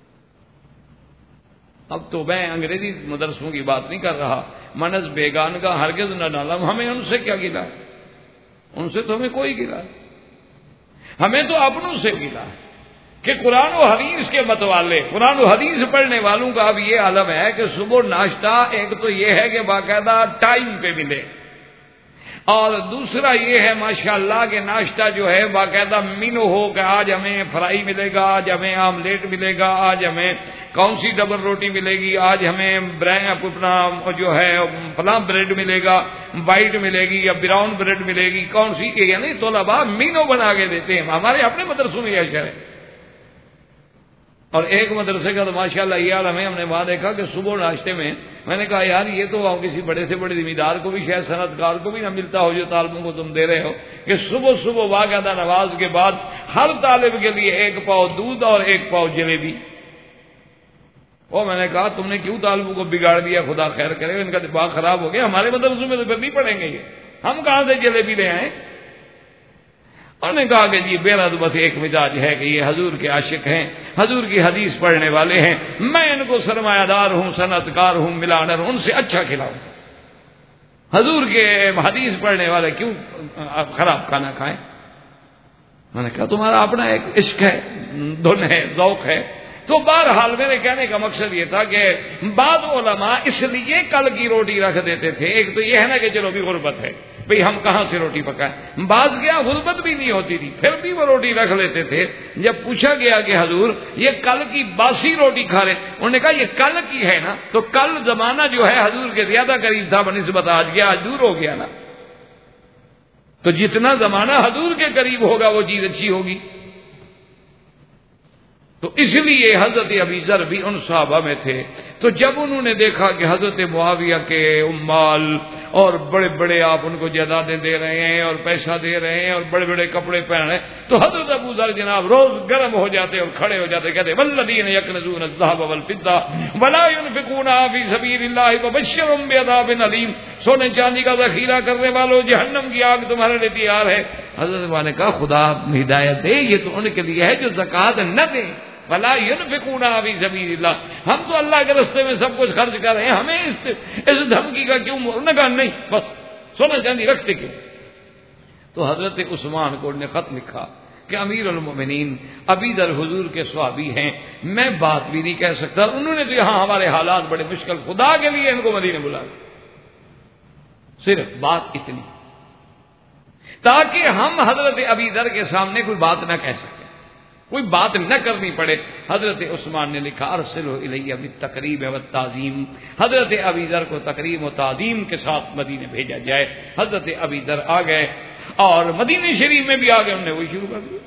S2: اب تو میں انگریزی مدرسوں کی بات نہیں کر رہا، منز بیگان کا ہرگز نہ ڈالم. ہمیں ان سے کیا گلا ہے؟ ان سے تو ہمیں کوئی گلا ہے، ہمیں تو اپنوں سے گلا ہے کہ قرآن و حدیث کے متوالے، قرآن و حدیث پڑھنے والوں کا اب یہ عالم ہے کہ صبح ناشتہ ایک تو یہ ہے کہ باقاعدہ ٹائم پہ ملے، اور دوسرا یہ ہے ماشاءاللہ کہ ناشتہ جو ہے باقاعدہ مینو ہو کہ آج ہمیں فرائی ملے گا، آج ہمیں آملیٹ ملے گا، آج ہمیں کون سی ڈبل روٹی ملے گی، آج ہمیں اپنا جو ہے فلاں بریڈ ملے گا، وائٹ ملے گی یا براؤن بریڈ ملے گی، کون سی، یعنی طلباء مینو بنا کے دیتے ہیں. ہمارے اپنے مدرسوں میں یہ اشر ہے. اور ایک مدرسے کا تو ماشاءاللہ یہ عالم ہے، ہم نے وہاں دیکھا کہ صبح ناشتے میں نے کہا یار یہ تو کسی بڑے سے بڑے زمیندار کو بھی شاید صنعت کار کو بھی نہ ملتا ہو جو طالبوں کو تم دے رہے ہو، کہ صبح صبح باقاعدہ نماز کے بعد ہر طالب کے لیے 1 پاؤ دودھ اور 1 پاؤ جلیبی. اور میں نے کہا تم نے کیوں طالبوں کو بگاڑ دیا، خدا خیر کرے، ان کا دماغ خراب ہو گیا. ہمارے مدرسوں میں تو پھر نہیں پڑھیں گے یہ، ہم کہاں سے جلیبی لے آئیں. اور نے کہا کہ جی میرا تو بس ایک مزاج ہے کہ یہ حضور کے عاشق ہیں، حضور کی حدیث پڑھنے والے ہیں، میں ان کو سرمایہ دار ہوں، صنعت کار ہوں، ملانر، ان سے اچھا کھلاؤں. حضور کے حدیث پڑھنے والے کیوں خراب کھانا کھائیں. میں نے کہا تمہارا اپنا ایک عشق ہے، دھن ہے، ذوق ہے. تو بہرحال میرے کہنے کا مقصد یہ تھا کہ بعض علماء اس لیے کل کی روٹی رکھ دیتے تھے. ایک تو یہ ہے نا کہ چلو بھی غربت ہے، بھئی ہم کہاں سے روٹی پکائیں. بعض کیا غربت بھی نہیں ہوتی تھی پھر بھی وہ روٹی رکھ لیتے تھے. جب پوچھا گیا کہ حضور یہ کل کی باسی روٹی کھا رہے، انہوں نے کہا یہ کل کی ہے نا، تو کل زمانہ جو ہے حضور کے زیادہ قریب تھا بنسبت آج گیا، آج دور ہو گیا نا. تو جتنا زمانہ حضور کے قریب ہوگا وہ چیز اچھی ہوگی. تو اس لیے حضرت ابی ذر بھی ان صحابہ میں تھے. تو جب انہوں نے دیکھا کہ حضرت معاویہ کے امال اور بڑے بڑے آپ ان کو جائیدادیں دے رہے ہیں اور پیسہ دے رہے ہیں اور بڑے بڑے کپڑے پہن رہے ہیں، تو حضرت ابو ذر جناب روز گرم ہو جاتے اور کھڑے ہو جاتے، کہتے والذین یکنزون الذهب والفضة ولا ينفقونها في سبيل الله فبشرهم بعذاب الیم. سونے چاندی کا ذخیرہ کرنے والوں، جہنم کی آگ تمہارے لیے تیار ہے. حضرت نے کہا خدا ہدایت دے، یہ تو ان کے لیے ہے جو زکوٰۃ نہ دیں. ولا ينفقونها في سبيل الله، ہم تو اللہ کے راستے میں سب کچھ خرچ کر رہے ہیں، ہمیں اس دھمکی کا کیوں؟ انہوں نے کہا نہیں بس سونا چاندی رکھتے کیوں. تو حضرت عثمان کو نے خط لکھا کہ امیر المومنین ابی ذر حضور کے صحابی ہیں، میں بات بھی نہیں کہہ سکتا. انہوں نے تو یہاں ہمارے حالات بڑے مشکل، خدا کے لیے ان کو مدینے بلا، صرف بات اتنی تاکہ ہم حضرت ابی ذر کے سامنے کوئی بات نہ کہہ سکیں، کوئی بات نہ کرنی پڑے. حضرت عثمان نے لکھا ارسلہ الیہ بالتقریب والتعظیم، حضرت ابی ذر کو تقریب و تعظیم کے ساتھ مدینے بھیجا جائے. حضرت ابی ذر آ گئے اور مدینے شریف میں بھی آ گئے، انہوں نے وہی شروع کر دیا.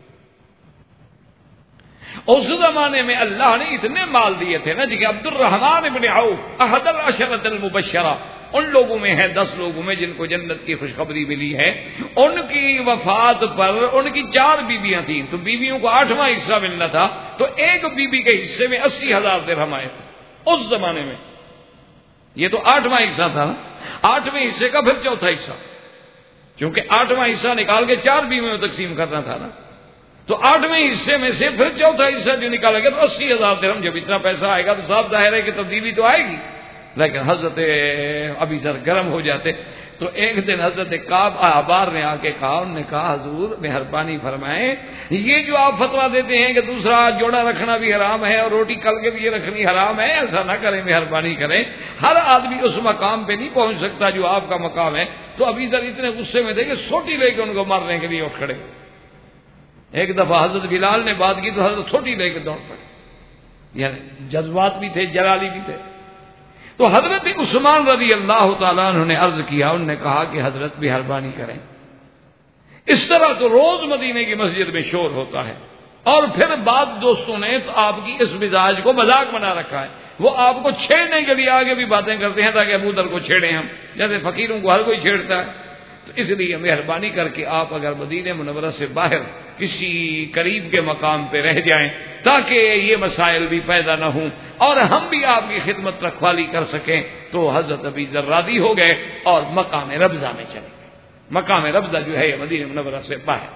S2: اس زمانے میں اللہ نے اتنے مال دیے تھے نا جی کہ عبد الرحمن ابن عوف احد العشرۃ المبشرہ، ان لوگوں میں ہے 10 لوگوں میں جن کو جنت کی خوشخبری ملی ہے. ان کی وفات پر ان کی 4 بیویاں تھیں، تو بیویوں کو 8واں حصہ ملنا تھا، تو ایک بیوی کے حصے میں 80,000 درہم آئے تھے اس زمانے میں. یہ تو 8واں حصہ تھا نا، 8ویں حصے کا پھر 4تھا حصہ، کیونکہ 8واں حصہ نکال کے 4 بیویوں میں تقسیم کرنا تھا نا، تو 8ویں حصے میں سے پھر 4تھا حصہ جو نکالا گیا تو 80,000 درہم. جب اتنا پیسہ آئے گا تو صاف ظاہر ہے کہ تبدیلی تو آئے گی. لیکن حضرت ابی ذر گرم ہو جاتے. تو ایک دن حضرت کعب احبار نے آ کے کہا، انہوں نے کہا حضور مہربانی فرمائیں، یہ جو آپ فتویٰ دیتے ہیں کہ دوسرا جوڑا رکھنا بھی حرام ہے اور روٹی کل کے لیے رکھنی حرام ہے، ایسا نہ کریں، مہربانی کریں. ہر آدمی اس مقام پہ نہیں پہنچ سکتا جو آپ کا مقام ہے. تو ابی ذر اتنے غصے میں تھے کہ سوٹی لے کے ان کو مارنے کے لیے اٹھ کھڑے. ایک دفعہ حضرت بلال نے بات کی تو حضرت سوٹی لے کے دوڑ پڑے. یعنی جذبات بھی تھے، جلالی بھی تھے. تو حضرت عثمان رضی اللہ تعالیٰ عنہ نے عرض کیا، انہوں نے کہا کہ حضرت مہربانی کریں، اس طرح تو روز مدینے کی مسجد میں شور ہوتا ہے. اور پھر بعض دوستوں نے تو آپ کی اس مزاج کو مذاق بنا رکھا ہے، وہ آپ کو چھیڑنے کے لیے آگے بھی باتیں کرتے ہیں تاکہ ابو ذر کو چھیڑیں ہم، جیسے فقیروں کو ہر کوئی چھیڑتا ہے. تو اس لیے مہربانی کر کے آپ اگر مدینہ منورہ سے باہر کسی قریب کے مقام پہ رہ جائیں تاکہ یہ مسائل بھی پیدا نہ ہوں اور ہم بھی آپ کی خدمت رکھوالی کر سکیں. تو حضرت ابی ذر راضی ہو گئے اور مقام ربضہ میں چلے گئے. مقام ربضہ جو ہے یہ مدینہ منورہ سے باہر.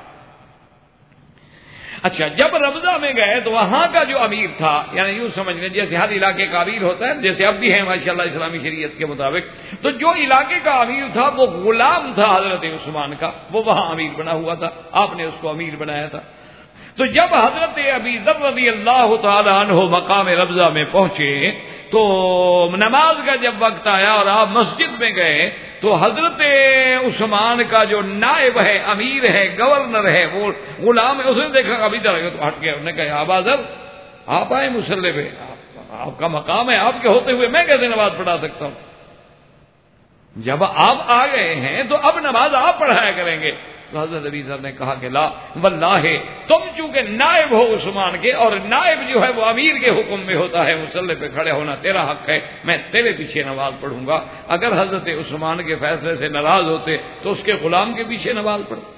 S2: اچھا، جب ربضہ میں گئے تو وہاں کا جو امیر تھا، یعنی یوں سمجھ لیں جیسے ہر علاقے کا امیر ہوتا ہے، جیسے اب بھی ہے ماشاءاللہ اسلامی شریعت کے مطابق، تو جو علاقے کا امیر تھا وہ غلام تھا حضرت عثمان کا، وہ وہاں امیر بنا ہوا تھا، آپ نے اس کو امیر بنایا تھا. تو جب حضرت ابی ذر رضی اللہ تعالی عنہ مقام ربضہ میں پہنچے تو نماز کا جب وقت آیا اور آپ مسجد میں گئے تو حضرت عثمان کا جو نائب ہے، امیر ہے، گورنر ہے، وہ غلام ہے، اس نے دیکھا ابھی طرح تو ہٹ گیا. انہوں نے کہا ابا ذر آپ آئے مصلی پہ، آپ کا مقام ہے، آپ کے ہوتے ہوئے میں کیسے نماز پڑھا سکتا ہوں؟ جب آپ آ گئے ہیں تو اب نماز آپ پڑھایا کریں گے. تو حضرت ابی ذر نے کہا کہ لا واللہ، تم چونکہ نائب ہو عثمان کے، اور نائب جو ہے وہ امیر کے حکم میں ہوتا ہے، مصلی پہ کھڑے ہونا تیرا حق ہے، میں تیرے پیچھے نماز پڑھوں گا. اگر حضرت عثمان کے فیصلے سے ناراض ہوتے تو اس کے غلام کے پیچھے نماز پڑھتے.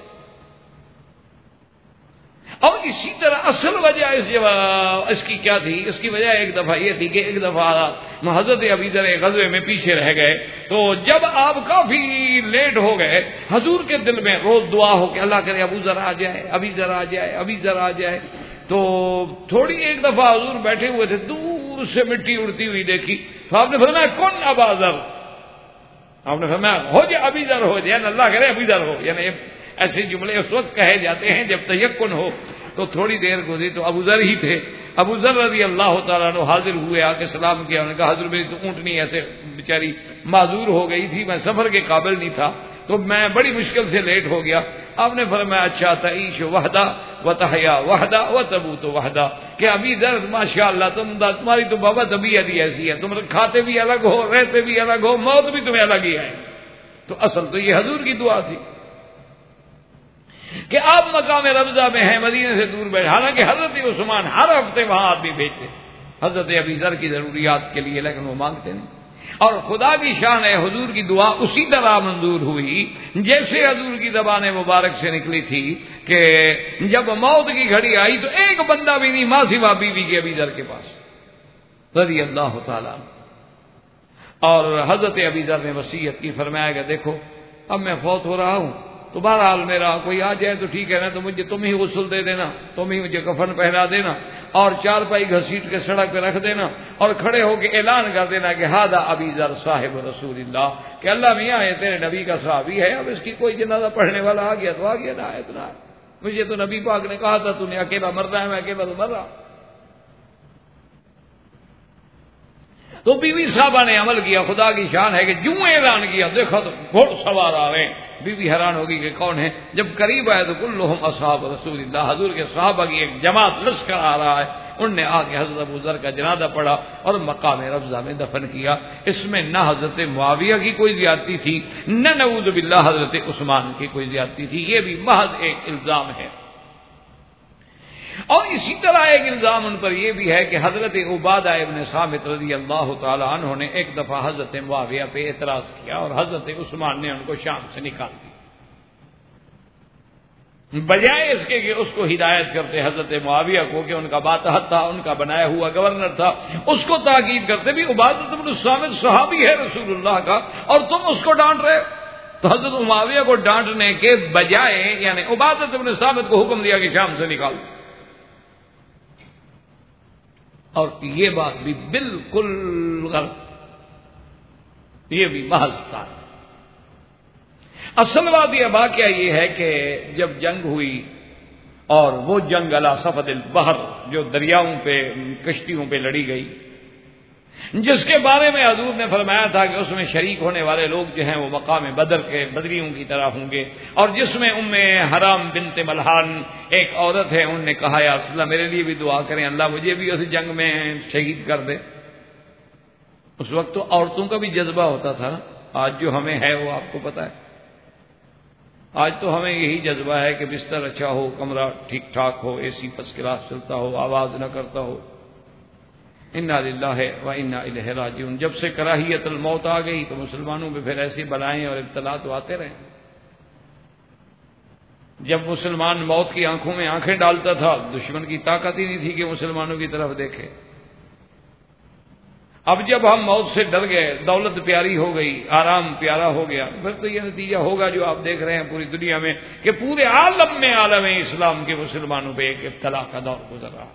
S2: اور اسی طرح اصل وجہ اس کی کیا تھی؟ اس کی وجہ ایک دفعہ یہ تھی کہ ایک دفعہ حضرت ابی ذر غزوے میں پیچھے رہ گئے. تو جب آپ کافی لیٹ ہو گئے، حضور کے دل میں روز دعا ہو کہ اللہ کرے ابو ذر آ جائے، ابی ذر آ جائے، ابی ذر آ جائے. تو تھوڑی ایک دفعہ حضور بیٹھے ہوئے تھے، دور سے مٹی اڑتی ہوئی دیکھی تو آپ نے فرمایا کون ابا ذر، آپ نے فرمایا ہو جائے ابی ذر ہو جائے، اللہ کرے ابی ذر ہو. یعنی ایسے جملے اس وقت کہے جاتے ہیں جب تیقن ہو. تو تھوڑی دیر گزری تو ابو ذر ہی تھے. ابو ذر رضی اللہ تعالیٰ عنہ حاضر ہوئے، آ کے سلام کیا. انہوں نے کہا حضور میری تو اونٹنی ایسے بیچاری معذور ہو گئی تھی، میں سفر کے قابل نہیں تھا تو میں بڑی مشکل سے لیٹ ہو گیا. آپ نے فرمایا اچھا تعیش وحدہ و تحیا وحدہ و تموت وحدہ، کہ ابھی ذر ماشاء اللہ تمہاری تو بابا طبیعت ہی ایسی ہے، تم کھاتے بھی الگ ہو، رہتے بھی الگ ہو، موت بھی تمہیں الگ ہی ہے. تو اصل تو یہ حضور کی دعا تھی کہ آپ مقام ربضہ میں ہیں، مدینے سے دور بیٹھے. حالانکہ حضرت عثمان ہر ہفتے وہاں آدمی بھیجتے حضرت ابی ذر کی ضروریات کے لیے، لیکن وہ مانگتے نہیں. اور خدا کی شان ہے حضور کی دعا اسی طرح منظور ہوئی جیسے حضور کی زبان مبارک سے نکلی تھی کہ جب موت کی گھڑی آئی تو ایک بندہ بھی نہیں ماں سوا بیوی کے ابی ذر کے پاس رضی اللہ تعالیٰ. اور حضرت ابی ذر نے وصیت کی، فرمایا کہ دیکھو اب میں فوت ہو رہا ہوں تو بہرحال میرا کوئی آ جائے تو ٹھیک ہے نا، تو مجھے تم ہی غسل دے دینا، تم ہی مجھے کفن پہنا دینا اور چارپائی گھسیٹ کے سڑک پہ رکھ دینا اور کھڑے ہو کے اعلان کر دینا کہ ہذا ابی ذر صاحب رسول اللہ، کہ اللہ میاں یہ تیرے نبی کا صحابی ہے، اب اس کی کوئی جنازہ پڑھنے والا آ گیا تو آ گیا، نہ آئے تو نہ آئے. مجھے تو نبی پاک نے کہا تھا تو نے اکیلا مرنا ہے، میں اکیلا تو مر رہا. تو بیوی صاحبہ نے عمل کیا. خدا کی شان ہے کہ جو اعلان کیا دیکھا تو گھوڑ سوار آ رہے ہیں. بیوی حیران ہوگی کہ کون ہے. جب قریب آئے تو کلہم اصحاب رسول اللہ، حضور کے صحابہ کی ایک جماعت لشکر آ رہا ہے. انہوں نے آ کے حضرت ابو ذر کا جنازہ پڑھا اور مقام ربضہ میں دفن کیا. اس میں نہ حضرت معاویہ کی کوئی زیادتی تھی، نہ نعوذ باللہ حضرت عثمان کی کوئی زیادتی تھی. یہ بھی محض ایک الزام ہے. اور اسی طرح ایک الزام ان پر یہ بھی ہے کہ حضرت عبادہ ابن صامت رضی اللہ تعالی عنہ نے ایک دفعہ حضرت معاویہ پہ اعتراض کیا اور حضرت عثمان نے ان کو شام سے نکال دیا. بجائے اس کے کہ اس کو ہدایت کرتے حضرت معاویہ کو کہ ان کا ماتحت تھا، ان کا بنایا ہوا گورنر تھا، اس کو تاکید کرتے بھی عبادہ ابن صامت صحابی ہے رسول اللہ کا اور تم اس کو ڈانٹ رہے. تو حضرت معاویہ کو ڈانٹنے کے بجائے یعنی عبادہ ابن صامت کو حکم دیا کہ شام سے نکال دو. اور یہ بات بھی بالکل غلط، یہ بھی محض تھا. اصل بات یہ واقعہ یہ ہے کہ جب جنگ ہوئی اور وہ جنگ علی صفد البحر جو دریاؤں پہ کشتیوں پہ لڑی گئی، جس کے بارے میں حضور نے فرمایا تھا کہ اس میں شریک ہونے والے لوگ جو ہیں وہ مقام بدر کے بدریوں کی طرح ہوں گے، اور جس میں حرام بنت ملحان ایک عورت ہے، انہوں نے کہا یا رسول اللہ میرے لیے بھی دعا کریں، اللہ مجھے بھی اس جنگ میں شہید کر دے. اس وقت تو عورتوں کا بھی جذبہ ہوتا تھا نا. آج جو ہمیں ہے وہ آپ کو پتا ہے. آج تو ہمیں یہی جذبہ ہے کہ بستر اچھا ہو، کمرہ ٹھیک ٹھاک ہو، اے سی فرسٹ کلاس چلتا ہو، آواز نہ کرتا ہو. انا للہ و انا الیہ راجعون. جب سے کراہیت الموت آ گئی تو مسلمانوں پہ پھر ایسی بلائیں اور ابتلا تو آتے رہے. جب مسلمان موت کی آنکھوں میں آنکھیں ڈالتا تھا دشمن کی طاقت ہی نہیں تھی کہ مسلمانوں کی طرف دیکھے. اب جب ہم موت سے ڈر گئے، دولت پیاری ہو گئی، آرام پیارا ہو گیا، پھر تو یہ نتیجہ ہوگا جو آپ دیکھ رہے ہیں پوری دنیا میں کہ پورے عالم میں عالم اسلام کے مسلمانوں پہ ایک ابتلا کا دور گزر رہا.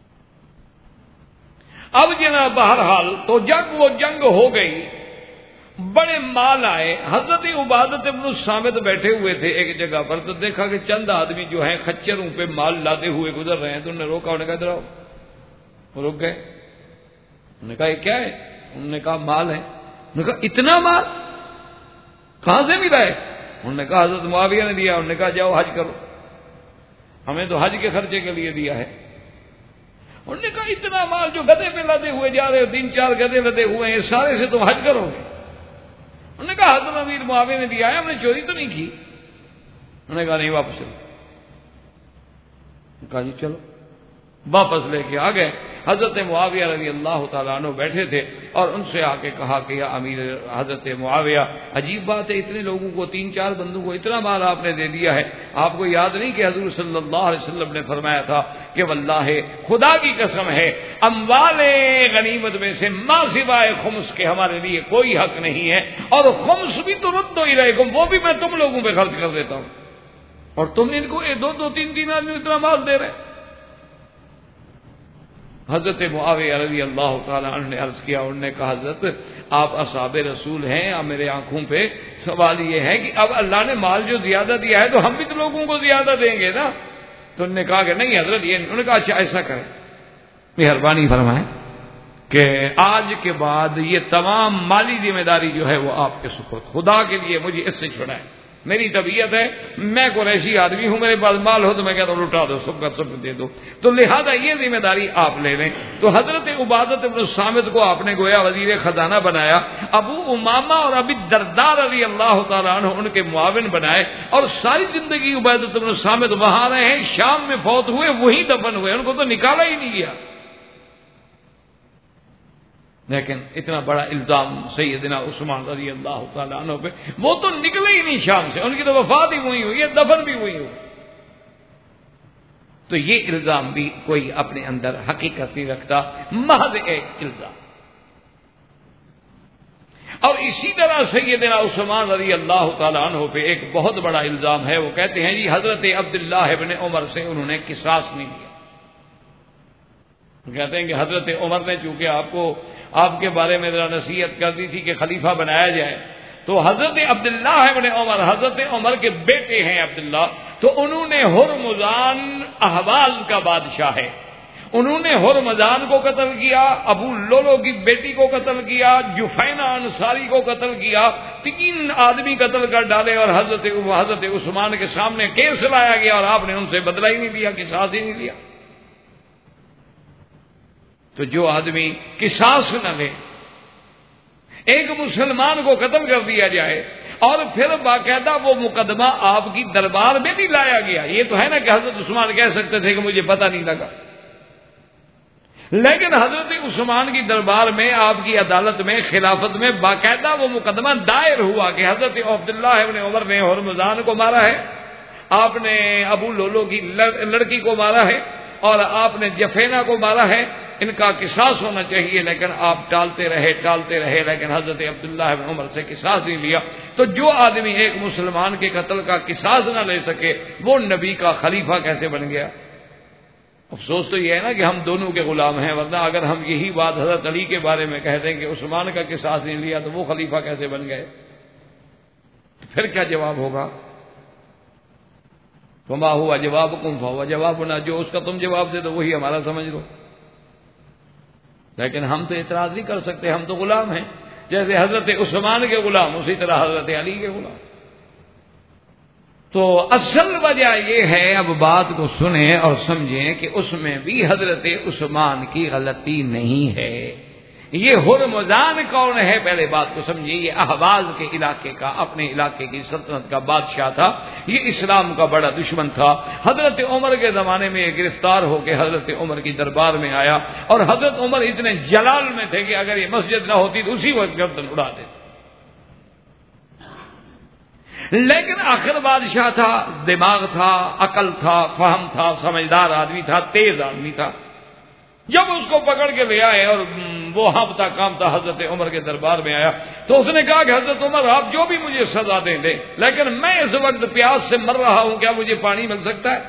S2: اب جناب بہرحال تو وہ جنگ ہو گئی بڑے مال آئے. حضرت عبادت ابن الصامت بیٹھے ہوئے تھے ایک جگہ پر, تو دیکھا کہ چند آدمی جو ہیں خچروں پہ مال لاتے ہوئے گزر رہے ہیں, تو انہوں نے روکا, انہوں نے کہا ادھر آؤ. وہ رک گئے. انہوں نے کہا یہ کیا ہے؟ انہوں نے کہا مال ہے. انہوں نے کہا اتنا مال کہاں سے ملا ہے؟ انہوں نے کہا حضرت معاویہ نے دیا. انہوں نے کہا جاؤ حج کرو, ہمیں تو حج کے خرچے کے لیے دیا ہے. انہوں نے کہا اتنا مال جو گدھے پہ لدے ہوئے جا رہے ہو, 3-4 گدھے لدے ہوئے ہیں, سارے سے تم حج کرو گے؟ انہوں نے کہا حضرت امیر معاویہ نے دیا ہے, ہم نے چوری تو نہیں کی. انہوں نے کہا نہیں, واپس چلو. کہا جی چلو. واپس لے کے آ گئے. حضرت معاویہ رضی اللہ تعالیٰ عنہ بیٹھے تھے اور ان سے آ کے کہا کہ یا امیر حضرت معاویہ, عجیب بات ہے, اتنے لوگوں کو 3-4 بندوں کو اتنا مال آپ نے دے دیا ہے. آپ کو یاد نہیں کہ حضور صلی اللہ علیہ وسلم نے فرمایا تھا کہ واللہ خدا کی قسم ہے, اموال غنیمت میں سے ما سوائے خمس کے ہمارے لیے کوئی حق نہیں ہے, اور خمس بھی تردو الیکم, وہ بھی میں تم لوگوں پہ خرچ کر دیتا ہوں, اور تم ان کو 2-3 آدمی اتنا مال دے رہے. حضرت معاویہ رضی اللہ تعالیٰ عنہ نے عرض کیا, انہوں نے کہا حضرت آپ اصحاب رسول ہیں, اب میرے آنکھوں پہ سوال یہ ہے کہ اب اللہ نے مال جو زیادہ دیا ہے تو ہم بھی تو لوگوں کو زیادہ دیں گے نا. تو انہوں نے کہا کہ نہیں حضرت یہ, انہوں نے کہا اچھا ایسا کریں, مہربانی فرمائیں کہ آج کے بعد یہ تمام مالی ذمہ داری جو ہے وہ آپ کے سپرد, خدا کے لیے مجھے اس سے چھڑائیں. میری طبیعت ہے, میں قریشی آدمی ہوں, میرے پاس مال ہو تو میں کہتا ہوں لٹا دو, سب کا سب دے دو, تو لہذا یہ ذمہ داری آپ لے لیں. تو حضرت عبادت ابن الصامت کو آپ نے گویا وزیر خزانہ بنایا, ابو امامہ اور ابی الدرداء رضی اللہ تعالیٰ عنہ ان کے معاون بنائے, اور ساری زندگی عبادت ابن الصامت وہاں رہے ہیں. شام میں فوت ہوئے, وہیں دفن ہوئے, ان کو تو نکالا ہی نہیں گیا. لیکن اتنا بڑا الزام سیدنا عثمان رضی اللہ تعالیٰ عنہ پہ, وہ تو نکلے ہی نہیں شام سے, ان کی تو وفات ہی وہی ہوئی ہے, دفن بھی وہی ہوئی. تو یہ الزام بھی کوئی اپنے اندر حقیقت نہیں رکھتا, محض ایک الزام. اور اسی طرح سیدنا عثمان رضی اللہ تعالیٰ عنہ پہ ایک بہت بڑا الزام ہے. وہ کہتے ہیں جی حضرت عبداللہ ابن عمر سے انہوں نے قصاص نہیں لیا. کہتے ہیں کہ حضرت عمر نے چونکہ آپ کے بارے میں ذرا نصیحت کر دی تھی کہ خلیفہ بنایا جائے, تو حضرت عبداللہ ابن عمر, حضرت عمر کے بیٹے ہیں عبداللہ, تو انہوں نے ہرمزان احواز کا بادشاہ ہے, انہوں نے ہرمزان کو قتل کیا, ابو لولو کی بیٹی کو قتل کیا, جفینہ انصاری کو قتل کیا, 3 آدمی قتل کر ڈالے, اور حضرت عثمان کے سامنے کیس لایا گیا, اور آپ نے ان سے بدلہ ہی نہیں لیا, قصاص ہی نہیں لیا. تو جو آدمی قصاص نہ لے, ایک مسلمان کو قتل کر دیا جائے, اور پھر باقاعدہ وہ مقدمہ آپ کی دربار میں بھی لایا گیا. یہ تو ہے نا کہ حضرت عثمان کہہ سکتے تھے کہ مجھے پتہ نہیں لگا, لیکن حضرت عثمان کی دربار میں, آپ کی عدالت میں, خلافت میں باقاعدہ وہ مقدمہ دائر ہوا کہ حضرت عبداللہ ابن عمر نے ہرمزان کو مارا ہے, آپ نے ابو لولو کی لڑکی کو مارا ہے, اور آپ نے جفینہ کو مارا ہے, ان کا قصاص ہونا چاہیے. لیکن آپ ٹالتے رہے, لیکن حضرت عبداللہ ابن عمر سے قصاص نہیں لیا. تو جو آدمی ایک مسلمان کے قتل کا قصاص نہ لے سکے, وہ نبی کا خلیفہ کیسے بن گیا؟ افسوس تو یہ ہے نا کہ ہم دونوں کے غلام ہیں, ورنہ اگر ہم یہی بات حضرت علی کے بارے میں کہہ دیں کہ عثمان کا قصاص نہیں لیا تو وہ خلیفہ کیسے بن گئے, تو پھر کیا جواب ہوگا؟ وما ہوا جوابکم فہو جوابنا, جو اس کا تم جواب دے دو وہی ہمارا سمجھ لو. لیکن ہم تو اعتراض نہیں کر سکتے, ہم تو غلام ہیں, جیسے حضرت عثمان کے غلام اسی طرح حضرت علی کے غلام. تو اصل وجہ یہ ہے, اب بات کو سنیں اور سمجھیں کہ اس میں بھی حضرت عثمان کی غلطی نہیں ہے. یہ ہرمزان کون ہے؟ پہلے بات کو سمجھیے. یہ احواز کے علاقے کا, اپنے علاقے کی سلطنت کا بادشاہ تھا. یہ اسلام کا بڑا دشمن تھا. حضرت عمر کے زمانے میں یہ گرفتار ہو کے حضرت عمر کی دربار میں آیا, اور حضرت عمر اتنے جلال میں تھے کہ اگر یہ مسجد نہ ہوتی تو اسی وقت گردن اڑا دیتے. لیکن آخر بادشاہ تھا, دماغ تھا, عقل تھا, فہم تھا, سمجھدار آدمی تھا, تیز آدمی تھا. جب اس کو پکڑ کے لے آئے اور وہ ہانپتا کامتا حضرت عمر کے دربار میں آیا, تو اس نے کہا کہ حضرت عمر آپ جو بھی مجھے سزا دیں دیں, لیکن میں اس وقت پیاس سے مر رہا ہوں, کیا مجھے پانی مل سکتا ہے؟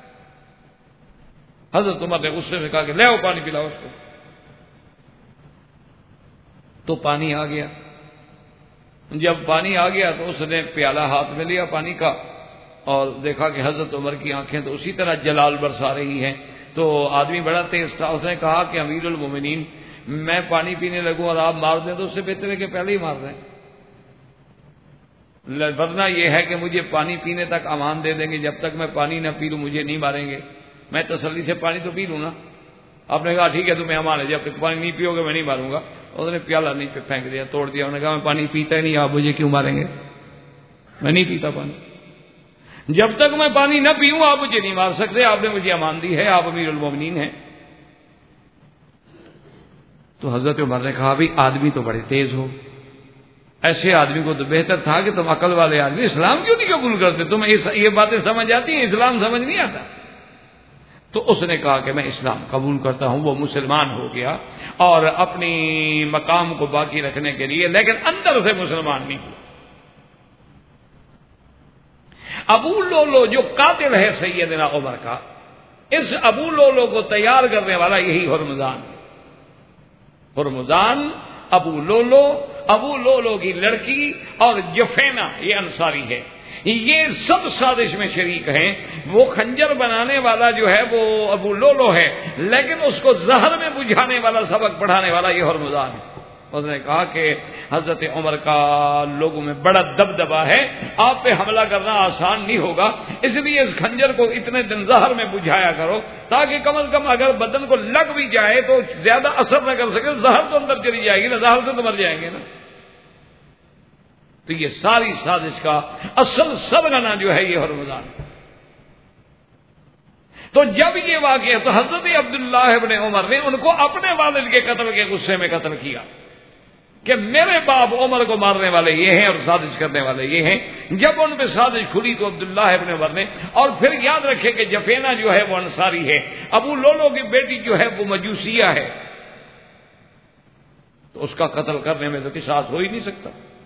S2: حضرت عمر نے غصے میں کہا کہ لے آؤ پانی پلاؤ اس کو. تو پانی آ گیا. جب پانی آ گیا تو اس نے پیالہ ہاتھ میں لیا پانی کا اور دیکھا کہ حضرت عمر کی آنکھیں تو اسی طرح جلال برسا رہی ہیں. تو آدمی بڑا تیز تھا, اس نے کہا کہ امیر المومنین میں پانی پینے لگوں اور آپ مار دیں تو اس سے بہتر ہے کہ پہلے ہی مار دیں, ورنہ یہ ہے کہ مجھے پانی پینے تک امان دے دیں گے, جب تک میں پانی نہ پی لوں مجھے نہیں ماریں گے, میں تسلی سے پانی تو پی لوں نا. آپ نے کہا ٹھیک ہے تمہیں امان ہے, جب تک پانی نہیں پیو گے میں نہیں ماروں گا. اس نے پیالہ نیچے پھینک دیا, توڑ دیا. انہوں نے کہا میں پانی پیتا ہی نہیں, آپ مجھے کیوں ماریں گے, میں نہیں پیتا پانی, جب تک میں پانی نہ پیوں آپ مجھے نہیں مار سکتے, آپ نے مجھے امان دی ہے, آپ امیر المومنین ہیں. تو حضرت عمر نے کہا بھی آدمی تو بڑے تیز ہو, ایسے آدمی کو تو بہتر تھا کہ تم عقل والے آدمی اسلام کیوں نہیں قبول کرتے, تمہیں یہ باتیں سمجھ آتی ہیں, اسلام سمجھ نہیں آتا. تو اس نے کہا کہ میں اسلام قبول کرتا ہوں. وہ مسلمان ہو گیا اور اپنی مقام کو باقی رکھنے کے لیے, لیکن اندر سے مسلمان نہیں ہوا. ابو لولو جو قاتل ہے سیدنا عمر کا, اس ابو لولو کو تیار کرنے والا یہی ہرمزان. ہرمزان, ابو لولو کی لڑکی اور جفینا یہ انصاری ہے, یہ سب سازش میں شریک ہیں. وہ خنجر بنانے والا جو ہے وہ ابو لولو ہے, لیکن اس کو زہر میں بجھانے والا, سبق پڑھانے والا یہ ہرمزان ہے. اس نے کہا کہ حضرت عمر کا لوگوں میں بڑا دبدبا ہے, آپ پہ حملہ کرنا آسان نہیں ہوگا, اس لیے اس خنجر کو اتنے دن زہر میں بجھایا کرو تاکہ کم از کم اگر بدن کو لگ بھی جائے تو زیادہ اثر نہ کر سکے, زہر تو اندر چلی جائے گی نا, زہر سے تو مر جائیں گے نا. تو یہ ساری سازش کا اصل سرغنہ جو ہے یہ ہرمزان. تو جب یہ واقعہ تو حضرت عبداللہ ابن عمر نے ان کو اپنے والد کے قتل کے غصے میں قتل کیا کہ میرے باپ عمر کو مارنے والے یہ ہیں اور سازش کرنے والے یہ ہیں. جب ان پہ سازش کھلی تو عبداللہ ابن عمر نے, اور پھر یاد رکھے کہ جفینا جو ہے وہ انصاری ہے, ابو لولو کی بیٹی جو ہے وہ مجوسیہ ہے, تو اس کا قتل کرنے میں تو قصاص ہو ہی نہیں سکتا.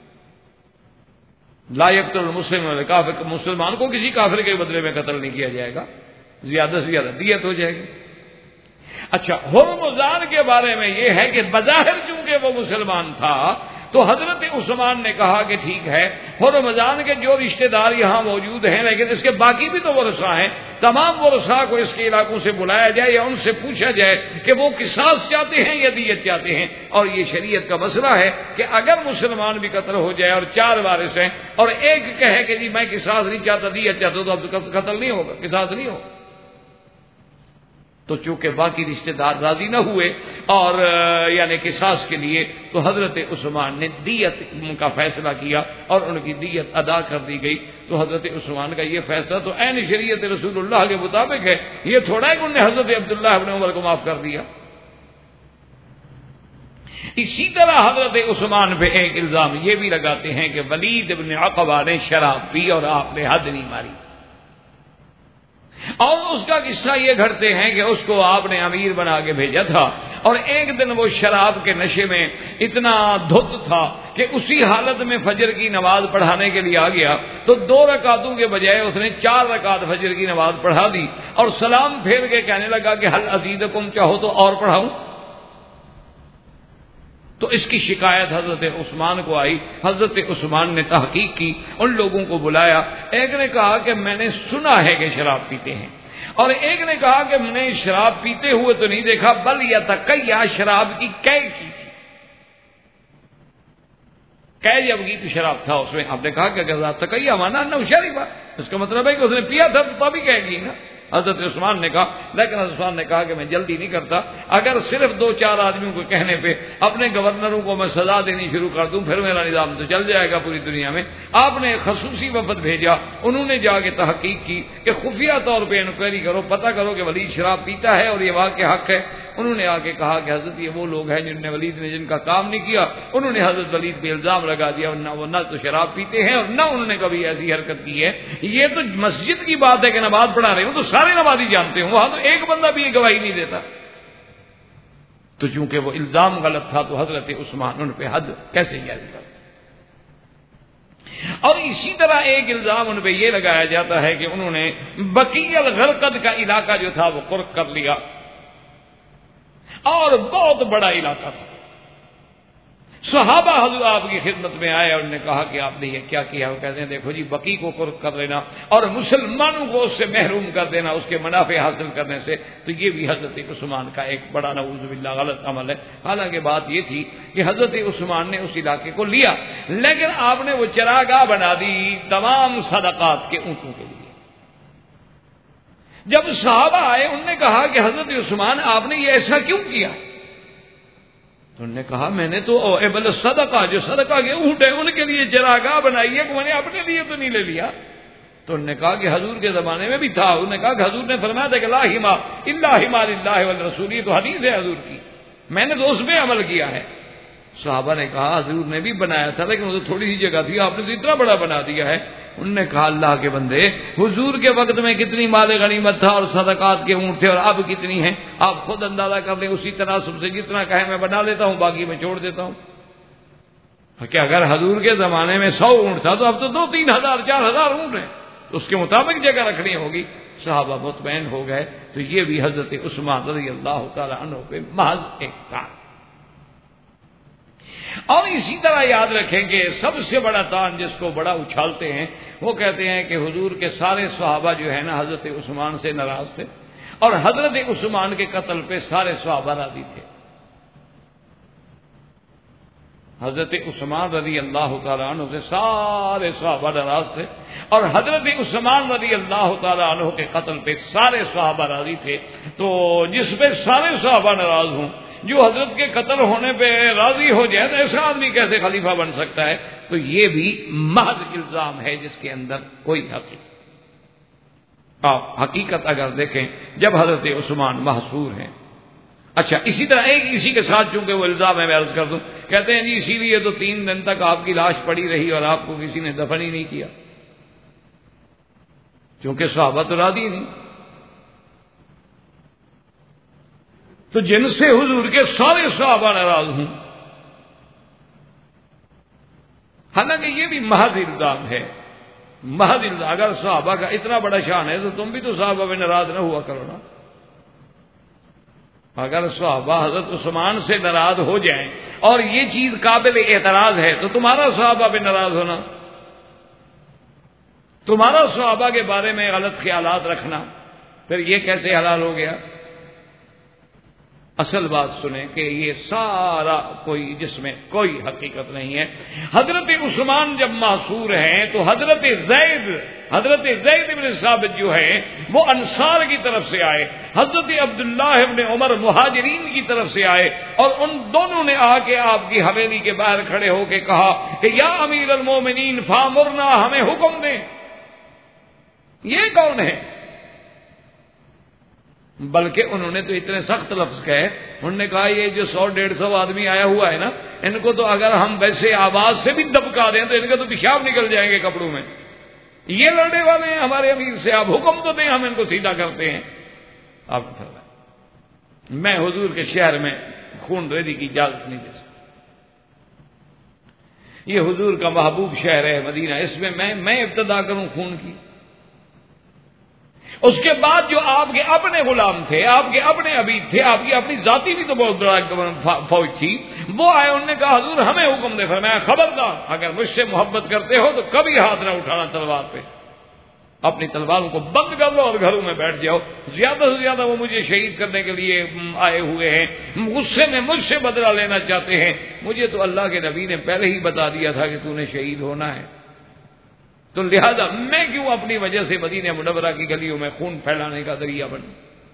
S2: لا یقتل المسلم والکافر, مسلمان کو کسی کافر کے بدلے میں قتل نہیں کیا جائے گا, زیادہ سے زیادہ دیت ہو جائے گی. اچھا, ہرمزان کے بارے میں یہ ہے کہ بظاہر چونکہ وہ مسلمان تھا تو حضرت عثمان نے کہا کہ ٹھیک ہے ہرمزان کے جو رشتہ دار یہاں موجود ہیں, لیکن اس کے باقی بھی تو ورثاء ہیں, تمام ورثاء کو اس کے علاقوں سے بلایا جائے یا ان سے پوچھا جائے کہ وہ قصاص چاہتے ہیں یا دیت چاہتے ہیں. اور یہ شریعت کا مسئلہ ہے کہ اگر مسلمان بھی قتل ہو جائے اور 4 وارث ہیں اور ایک کہے کہ جی میں قصاص نہیں چاہتا دیت چاہتا تو اب قتل نہیں ہوگا, قصاص نہیں ہوگا. تو چونکہ باقی رشتہ دار راضی نہ ہوئے اور یعنی قصاص کے لیے, تو حضرت عثمان نے دیت کا فیصلہ کیا اور ان کی دیت ادا کر دی گئی. تو حضرت عثمان کا یہ فیصلہ تو عین شریعت رسول اللہ کے مطابق ہے, یہ تھوڑا ہے کہ انہوں نے حضرت عبداللہ ابن عمر کو معاف کر دیا. اسی طرح حضرت عثمان پہ ایک الزام یہ بھی لگاتے ہیں کہ ولید ابن عقبہ نے شراب پی اور آپ نے حد نہیں ماری, اور اس کا قصہ یہ گھڑتے ہیں کہ اس کو آپ نے امیر بنا کے بھیجا تھا, اور ایک دن وہ شراب کے نشے میں اتنا دھت تھا کہ اسی حالت میں فجر کی نماز پڑھانے کے لیے آ گیا. تو 2 رکعتوں کے بجائے اس نے 4 رکعت فجر کی نماز پڑھا دی اور سلام پھیر کے کہنے لگا کہ حل ازیدکم, چاہو تو اور پڑھاؤں. تو اس کی شکایت حضرت عثمان کو آئی. حضرت عثمان نے تحقیق کی, ان لوگوں کو بلایا. ایک نے کہا کہ میں نے سنا ہے کہ شراب پیتے ہیں, اور ایک نے کہا کہ میں نے شراب پیتے ہوئے تو نہیں دیکھا, بل یا تقیا شراب کی قے کی تھی. قے جب کی تو شراب تھا اس میں. آپ نے کہا کہ اگر تقیا مانا نہ شریبہ, اس کا مطلب ہے کہ اس نے پیا تھا تو تبھی کہے گی نا. حضرت عثمان نے کہا, لیکن حضرت عثمان نے کہا کہ میں جلدی نہیں کرتا, اگر صرف 2-4 آدمیوں کو کہنے پہ اپنے گورنروں کو میں سزا دینی شروع کر دوں پھر میرا نظام تو چل جائے گا پوری دنیا میں. آپ نے خصوصی وفد بھیجا, انہوں نے جا کے تحقیق کی کہ خفیہ طور پہ انکوائری کرو, پتہ کرو کہ ولید شراب پیتا ہے اور یہ واقع حق ہے. انہوں نے آ کے کہا کہ حضرت یہ وہ لوگ ہیں جن نے ولید نے جن کا کام نہیں کیا. انہوں نے حضرت ولید پہ الزام لگا دیا, وہ نہ تو شراب پیتے ہیں اور نہ انہوں نے کبھی ایسی حرکت کی ہے. یہ تو مسجد کی بات ہے کہ نماز پڑھا رہے ہوں تو سارے نمازی جانتے ہوں, وہاں تو ایک بندہ بھی یہ گواہی نہیں دیتا. تو چونکہ وہ الزام غلط تھا تو حضرت عثمان ان پہ حد کیسے جاری کر. اور اسی طرح ایک الزام ان پہ یہ لگایا جاتا ہے کہ انہوں نے بقیع الغرقد کا علاقہ جو تھا وہ قرق کر لیا, اور بہت بڑا علاقہ تھا. صحابہ حضور آپ کی خدمت میں آئے اور انہوں نے کہا کہ آپ نے یہ کیا کیا؟ وہ کہتے ہیں دیکھو جی، بقی کو قرب کر لینا اور مسلمانوں کو اس سے محروم کر دینا اس کے منافع حاصل کرنے سے، تو یہ بھی حضرت عثمان کا ایک بڑا نعوذ باللہ غلط عمل ہے۔ حالانکہ بات یہ تھی کہ حضرت عثمان نے اس علاقے کو لیا، لیکن آپ نے وہ چراگاہ بنا دی تمام صدقات کے اونٹوں کے لیے۔ جب صحابہ آئے انہوں نے کہا کہ حضرت عثمان آپ نے یہ ایسا کیوں کیا؟ تو انہوں نے کہا میں نے تو ابل صدقہ، جو صدقہ کے اونٹ ہیں ان کے لیے چراگاہ بنائی ہے، کہ میں نے اپنے لیے تو نہیں لے لیا۔ تو انہوں نے کہا کہ حضور کے زمانے میں بھی تھا، انہوں نے کہا کہ حضور نے فرمایا تھا کہ لا حما الا حمار اللہ والرسول، یہ تو حدیث ہے حضور کی، میں نے تو اس میں عمل کیا ہے۔ صحابہ نے کہا حضور نے بھی بنایا تھا لیکن وہ تو تھوڑی سی جگہ تھی، آپ نے تو اتنا بڑا بنا دیا ہے۔ انہوں نے کہا اللہ کے بندے، حضور کے وقت میں کتنی مال غنیمت تھا اور صدقات کے اونٹ تھے، اور اب کتنی ہیں آپ خود اندازہ کر لیں، اسی تناسب سے جتنا کہیں میں بنا لیتا ہوں، باقی میں چھوڑ دیتا ہوں۔ کہ اگر حضور کے زمانے میں 100 اونٹ تھا تو اب تو 2-3 ہزار 4,000 اونٹ ہیں، تو اس کے مطابق جگہ رکھنی ہوگی۔ صحابہ مطمئن ہو گئے۔ تو یہ بھی حضرت عثمان رضی اللہ تعالی عنہ پہ محض ایک تان۔ اور اسی طرح یاد رکھیں کہ سب سے بڑا تان جس کو بڑا اچھالتے ہیں، وہ کہتے ہیں کہ حضور کے سارے صحابہ جو ہے نا حضرت عثمان سے ناراض تھے، اور حضرت عثمان کے قتل پہ سارے صحابہ راضی تھے۔ حضرت عثمان رضی اللہ تعالیٰ عنہ سے سارے صحابہ ناراض تھے، اور حضرت عثمان رضی اللہ تعالیٰ عنہ کے قتل پہ سارے صحابہ راضی تھے۔ تو جس پہ سارے صحابہ ناراض ہوں، جو حضرت کے قتل ہونے پہ راضی ہو جائے، تو ایسا آدمی کیسے خلیفہ بن سکتا ہے؟ تو یہ بھی محض الزام ہے جس کے اندر کوئی حقیقت۔ آپ حقیقت اگر دیکھیں جب حضرت عثمان محصور ہیں۔ اچھا، اسی طرح اسی کے ساتھ چونکہ وہ الزام ہے میں عرض کر دوں، کہتے ہیں جی اسی لیے تو 3 دن تک آپ کی لاش پڑی رہی اور آپ کو کسی نے دفن ہی نہیں کیا، کیونکہ صحابہ تو راضی نہیں۔ تو جن سے حضور کے سارے صحابہ ناراض ہوں، حالانکہ یہ بھی محض الزام ہے، محض الزام۔ اگر صحابہ کا اتنا بڑا شان ہے تو تم بھی تو صحابہ میں ناراض نہ ہوا کرو نا۔ اگر صحابہ حضرت عثمان سے ناراض ہو جائیں اور یہ چیز قابل اعتراض ہے تو تمہارا صحابہ پہ ناراض ہونا، تمہارا صحابہ کے بارے میں غلط خیالات رکھنا، پھر یہ کیسے حلال ہو گیا؟ اصل بات سنیں کہ یہ سارا جس میں کوئی حقیقت نہیں ہے۔ حضرت عثمان جب معصور ہیں تو حضرت زید بن ثابت جو ہے وہ انصار کی طرف سے آئے، حضرت عبداللہ ابن عمر مہاجرین کی طرف سے آئے، اور ان دونوں نے آ کے آپ کی حویلی کے باہر کھڑے ہو کے کہا کہ یا امیر المومنین فامرنا، ہمیں حکم دیں۔ یہ کون ہے؟ بلکہ انہوں نے تو اتنے سخت لفظ کہے، انہوں نے کہا یہ جو 100-150 آدمی آیا ہوا ہے نا، ان کو تو اگر ہم ویسے آواز سے بھی دبکا دیں تو ان کا تو پیشاب نکل جائیں گے کپڑوں میں، یہ لڑنے والے ہیں ہمارے امیر سے، آپ حکم تو دیں، ہم ان کو سیدھا کرتے ہیں۔ آپ میں حضور کے شہر میں خون ریزی کی اجازت نہیں دے سکتا، یہ حضور کا محبوب شہر ہے مدینہ، اس میں میں ابتدا کروں خون کی؟ اس کے بعد جو آپ کے اپنے غلام تھے، آپ کے اپنے عبید تھے، آپ کی اپنی ذاتی بھی تو بہت بڑا فوج تھی، وہ آئے، انہوں نے کہا حضور ہمیں حکم دے۔ فرمایا خبردار، اگر مجھ سے محبت کرتے ہو تو کبھی ہاتھ نہ اٹھانا تلوار پہ، اپنی تلواروں کو بند کر لو اور گھروں میں بیٹھ جاؤ۔ زیادہ سے زیادہ وہ مجھے شہید کرنے کے لیے آئے ہوئے ہیں، غصے میں مجھ سے بدلہ لینا چاہتے ہیں، مجھے تو اللہ کے نبی نے پہلے ہی بتا دیا تھا کہ تو نے شہید ہونا ہے، تو لہذا میں کیوں اپنی وجہ سے مدینہ منورہ کی گلیوں میں خون پھیلانے کا ذریعہ بنوں؟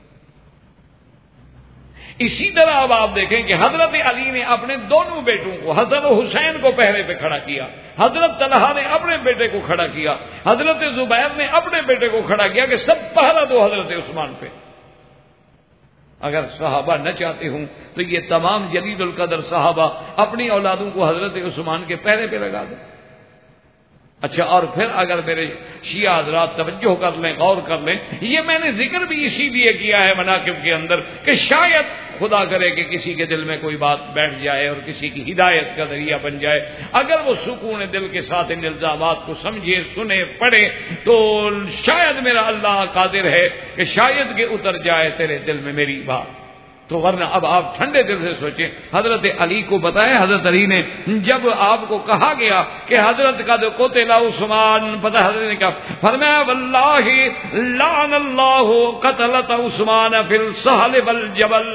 S2: اسی طرح اب آپ دیکھیں کہ حضرت علی نے اپنے دونوں بیٹوں کو، حضرت حسین کو پہرے پہ کھڑا کیا، حضرت طلحہ نے اپنے بیٹے کو کھڑا کیا، حضرت زبیر نے اپنے بیٹے کو کھڑا کیا کہ سب پہرا دو حضرت عثمان پہ۔ اگر صحابہ نہ چاہتے ہوں تو یہ تمام جلیل القدر صحابہ اپنی اولادوں کو حضرت عثمان کے پہرے پہ لگا دیں۔ اچھا، اور پھر اگر میرے شیعہ حضرات توجہ کر لیں، غور کر لیں، یہ میں نے ذکر بھی اسی لیے کیا ہے مناقب کے اندر کہ شاید خدا کرے کہ کسی کے دل میں کوئی بات بیٹھ جائے اور کسی کی ہدایت کا ذریعہ بن جائے، اگر وہ سکون دل کے ساتھ ان الزامات کو سمجھے، سنے، پڑھے، تو شاید میرا اللہ قادر ہے کہ شاید کہ اتر جائے تیرے دل میں میری بات، تو ورنہ اب آپ ٹھنڈے دل سے سوچیں، حضرت علی کو بتائیں، حضرت علی نے جب آپ کو کہا گیا کہ حضرت کا قتل عثمان، پتہ حضرت نے کہا، فرمایا واللہ لعن اللہ قتلت عثمان فی السہل والجبل.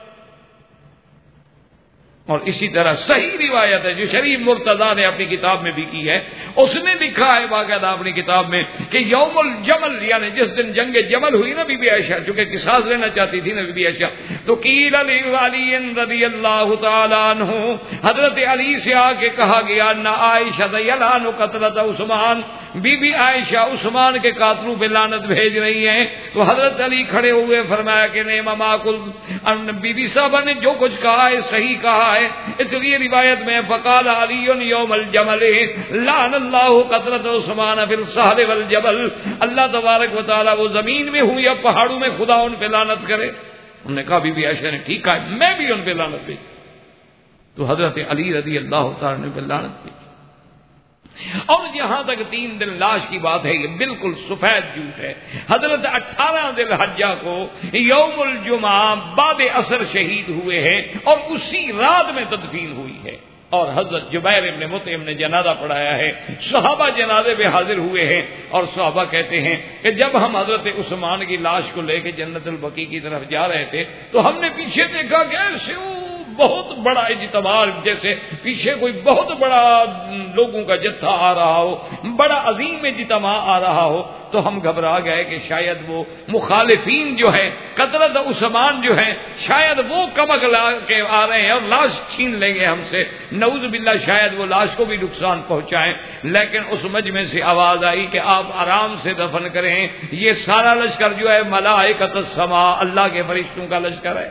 S2: اور اسی طرح صحیح روایت ہے جو شریف مرتضیٰ نے اپنی کتاب میں بھی کی ہے، اس نے لکھا ہے باقاعدہ اپنی کتاب میں کہ یوم الجمل، یعنی جس دن جنگ جمل ہوئی نا بی بی عائشہ، چونکہ قصاص لینا چاہتی تھی نا بی بی عائشہ، تو قیل علی رضی اللہ تعالیٰ عنہ، حضرت علی سے آ کے کہا گیا نہ عائشہ یلعن قتلت عثمان، بی بی عائشہ عثمان کے قاتلوں پہ لعنت بھیج رہی ہیں. تو حضرت علی کھڑے ہوئے فرمایا کہ نہیں مما کل، بی بی صاحبہ نے جو کچھ کہا ہے صحیح کہا ہے. اس لیے روایت میں فقال علی یوم الجمل لعن اللہ قتلت عثمان فی السہل والجبل، اللہ تبارک و تعالی وہ زمین میں ہوں یا پہاڑوں میں خدا ان پہ لعنت کرے. انہوں نے کہا بی بی عائشہ نے ٹھیک ہے میں بھی ان پہ لعنت بھیج. تو حضرت علی رضی اللہ تعالی نے پہ لعنت بھیج. اور یہاں تک 3 دن لاش کی بات ہے، یہ بالکل سفید جھوٹ ہے. حضرت 18 ذی الحجہ کو یوم الجمعہ بعد عصر شہید ہوئے ہیں اور اسی رات میں تدفین ہوئی ہے. اور حضرت جبیر ابن مطعم نے جنازہ پڑھایا ہے، صحابہ جنازے پہ حاضر ہوئے ہیں. اور صحابہ کہتے ہیں کہ جب ہم حضرت عثمان کی لاش کو لے کے جنت البقیع کی طرف جا رہے تھے تو ہم نے پیچھے دیکھا کہ ایسے بہت بڑا اجتماع، جیسے پیچھے کوئی بہت بڑا لوگوں کا جتھا آ رہا ہو، بڑا عظیم اجتماع آ رہا ہو. تو ہم گھبرا گئے کہ شاید وہ مخالفین جو ہے قتلت عثمان جو ہے شاید وہ کمک لا کے آ رہے ہیں اور لاش چھین لیں گے ہم سے، نعوذ باللہ شاید وہ لاش کو بھی نقصان پہنچائیں. لیکن اس مجمع سے آواز آئی کہ آپ آرام سے دفن کریں، یہ سارا لشکر جو ہے ملائکۃ السماء، اللہ کے فرشتوں کا لشکر ہے.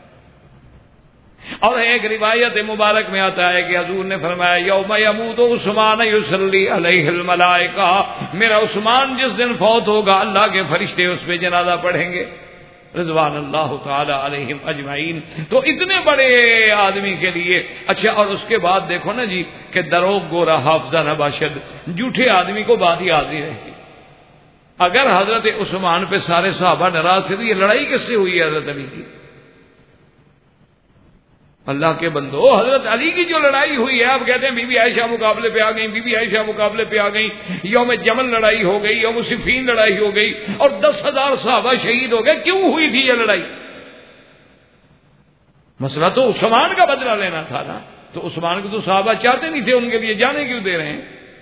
S2: اور ایک روایت مبارک میں آتا ہے کہ حضور نے فرمایا یوم یموت عثمان یصلی علیہ الملائکہ، میرا عثمان جس دن فوت ہوگا اللہ کے فرشتے اس پہ جنازہ پڑھیں گے رضوان اللہ تعالی علیہم اجمعین. تو اتنے بڑے آدمی کے لیے اچھا. اور اس کے بعد دیکھو نا جی کہ دروغ گورا حافظہ نباشد، جھوٹے آدمی کو بات ہی آتی رہتی. اگر حضرت عثمان پہ سارے صحابہ ناراض تھے تو یہ لڑائی کس سے ہوئی ہے حضرت علی کی؟ اللہ کے بندو، حضرت علی کی جو لڑائی ہوئی ہے، آپ کہتے ہیں بی بی عائشہ مقابلے پہ آ گئی، بی بی عائشہ مقابلے پہ آ گئی، یوم جمل لڑائی ہو گئی، یوم صفین لڑائی ہو گئی اور 10,000 صحابہ شہید ہو گئے. کیوں ہوئی تھی یہ لڑائی؟ مسئلہ تو عثمان کا بدلہ لینا تھا نا. تو عثمان کو تو صحابہ چاہتے نہیں تھے، ان کے لیے جانے کیوں دے رہے ہیں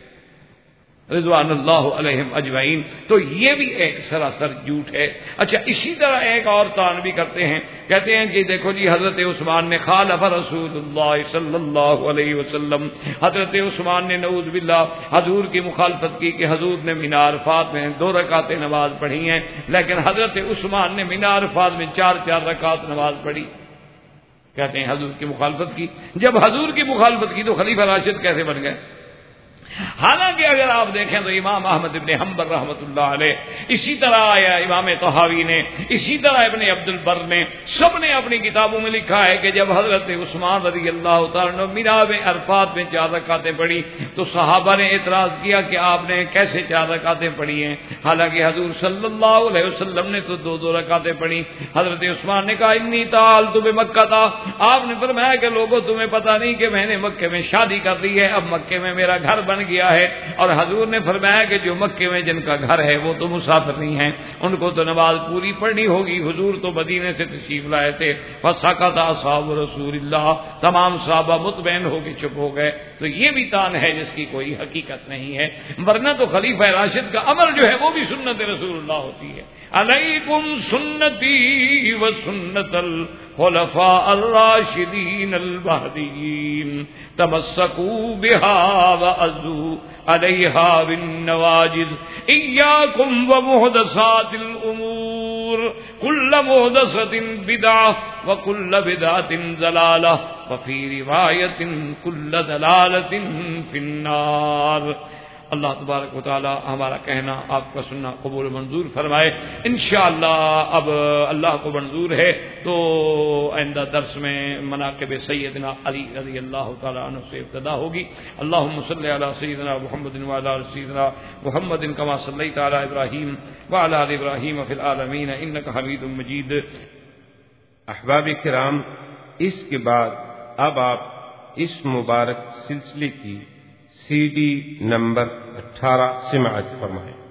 S2: رضوان اللہ علیہم اجمعین. تو یہ بھی ایک سراسر جھوٹ ہے. اچھا اسی طرح ایک اور تان بھی کرتے ہیں، کہتے ہیں کہ دیکھو جی حضرت عثمان نے خالف رسول اللہ صلی اللہ علیہ وسلم، حضرت عثمان نے نعوذ باللہ حضور کی مخالفت کی کہ حضور نے مینا عرفات میں 2 رکعتیں نماز پڑھی ہیں، لیکن حضرت عثمان نے مینا عرفات میں 4 رکعت نماز پڑھی. کہتے ہیں حضور کی مخالفت کی. جب حضور کی مخالفت کی تو خلیفہ راشد کیسے بن گئے؟ حالانکہ اگر آپ دیکھیں تو امام احمد ابن حنبل رحمۃ اللہ علیہ، اسی طرح آیا امام طحاوی نے، اسی طرح ابن عبد البر نے، سب نے اپنی کتابوں میں لکھا ہے کہ جب حضرت عثمان رضی اللہ تعالیٰ عنہ مینا میں عرفات میں 4 رکعتیں پڑھی تو صحابہ نے اعتراض کیا کہ آپ نے کیسے 4 رکعتیں پڑھی ہیں، حالانکہ حضور صلی اللہ علیہ وسلم نے تو 2 رکعتیں پڑھی. حضرت عثمان نے کہا انی تعالت بمکہ تھا، آپ نے فرمایا کہ لوگوں تمہیں پتہ نہیں کہ میں نے مکے میں شادی کر لی ہے، اب مکے میں میرا گھر بن گیا ہے. اور حضور نے فرمایا کہ جو مکے میں جن کا گھر ہے وہ تو مسافر نہیں ہیں، ان کو تو نماز پوری پڑھنی ہوگی. حضور تو مدینے سے تشریف لائے تھے. فسکت اصحاب رسول اللہ، تمام صحابہ مطمئن ہو کے چپ ہو گئے. تو یہ بھی تان ہے جس کی کوئی حقیقت نہیں ہے، ورنہ تو خلیفہ راشد کا عمل جو ہے وہ بھی سنت رسول اللہ ہوتی ہے. علیکم سنتی و سنت الخلفاء الراشدین المہدیین تمسکوا بها وعضوا علیہا بالنواجذ ایاکم ومحدثات الامور کل محدثۃ بدعہ وکل بدعۃ ضلالہ وفی روایۃ کل ضلالۃ فی النار. اللہ تبارک و تعالی ہمارا کہنا آپ کا سننا قبول منظور فرمائے. انشاءاللہ اب اللہ کو منظور ہے تو آئندہ درس میں مناقب سیدنا علی رضی اللہ تعالی عنہ سے ابتدا ہوگی. اللہم صلی علی سیدنا محمد وعلی آل سیدنا محمد کما صلیت علی ابراہیم وعلی آل ابراہیم فی العالمین انک حمید مجید.
S1: احباب کرام، اس کے بعد اب آپ اس مبارک سلسلے کی CD نمبر 18 سماعت فرمائیں۔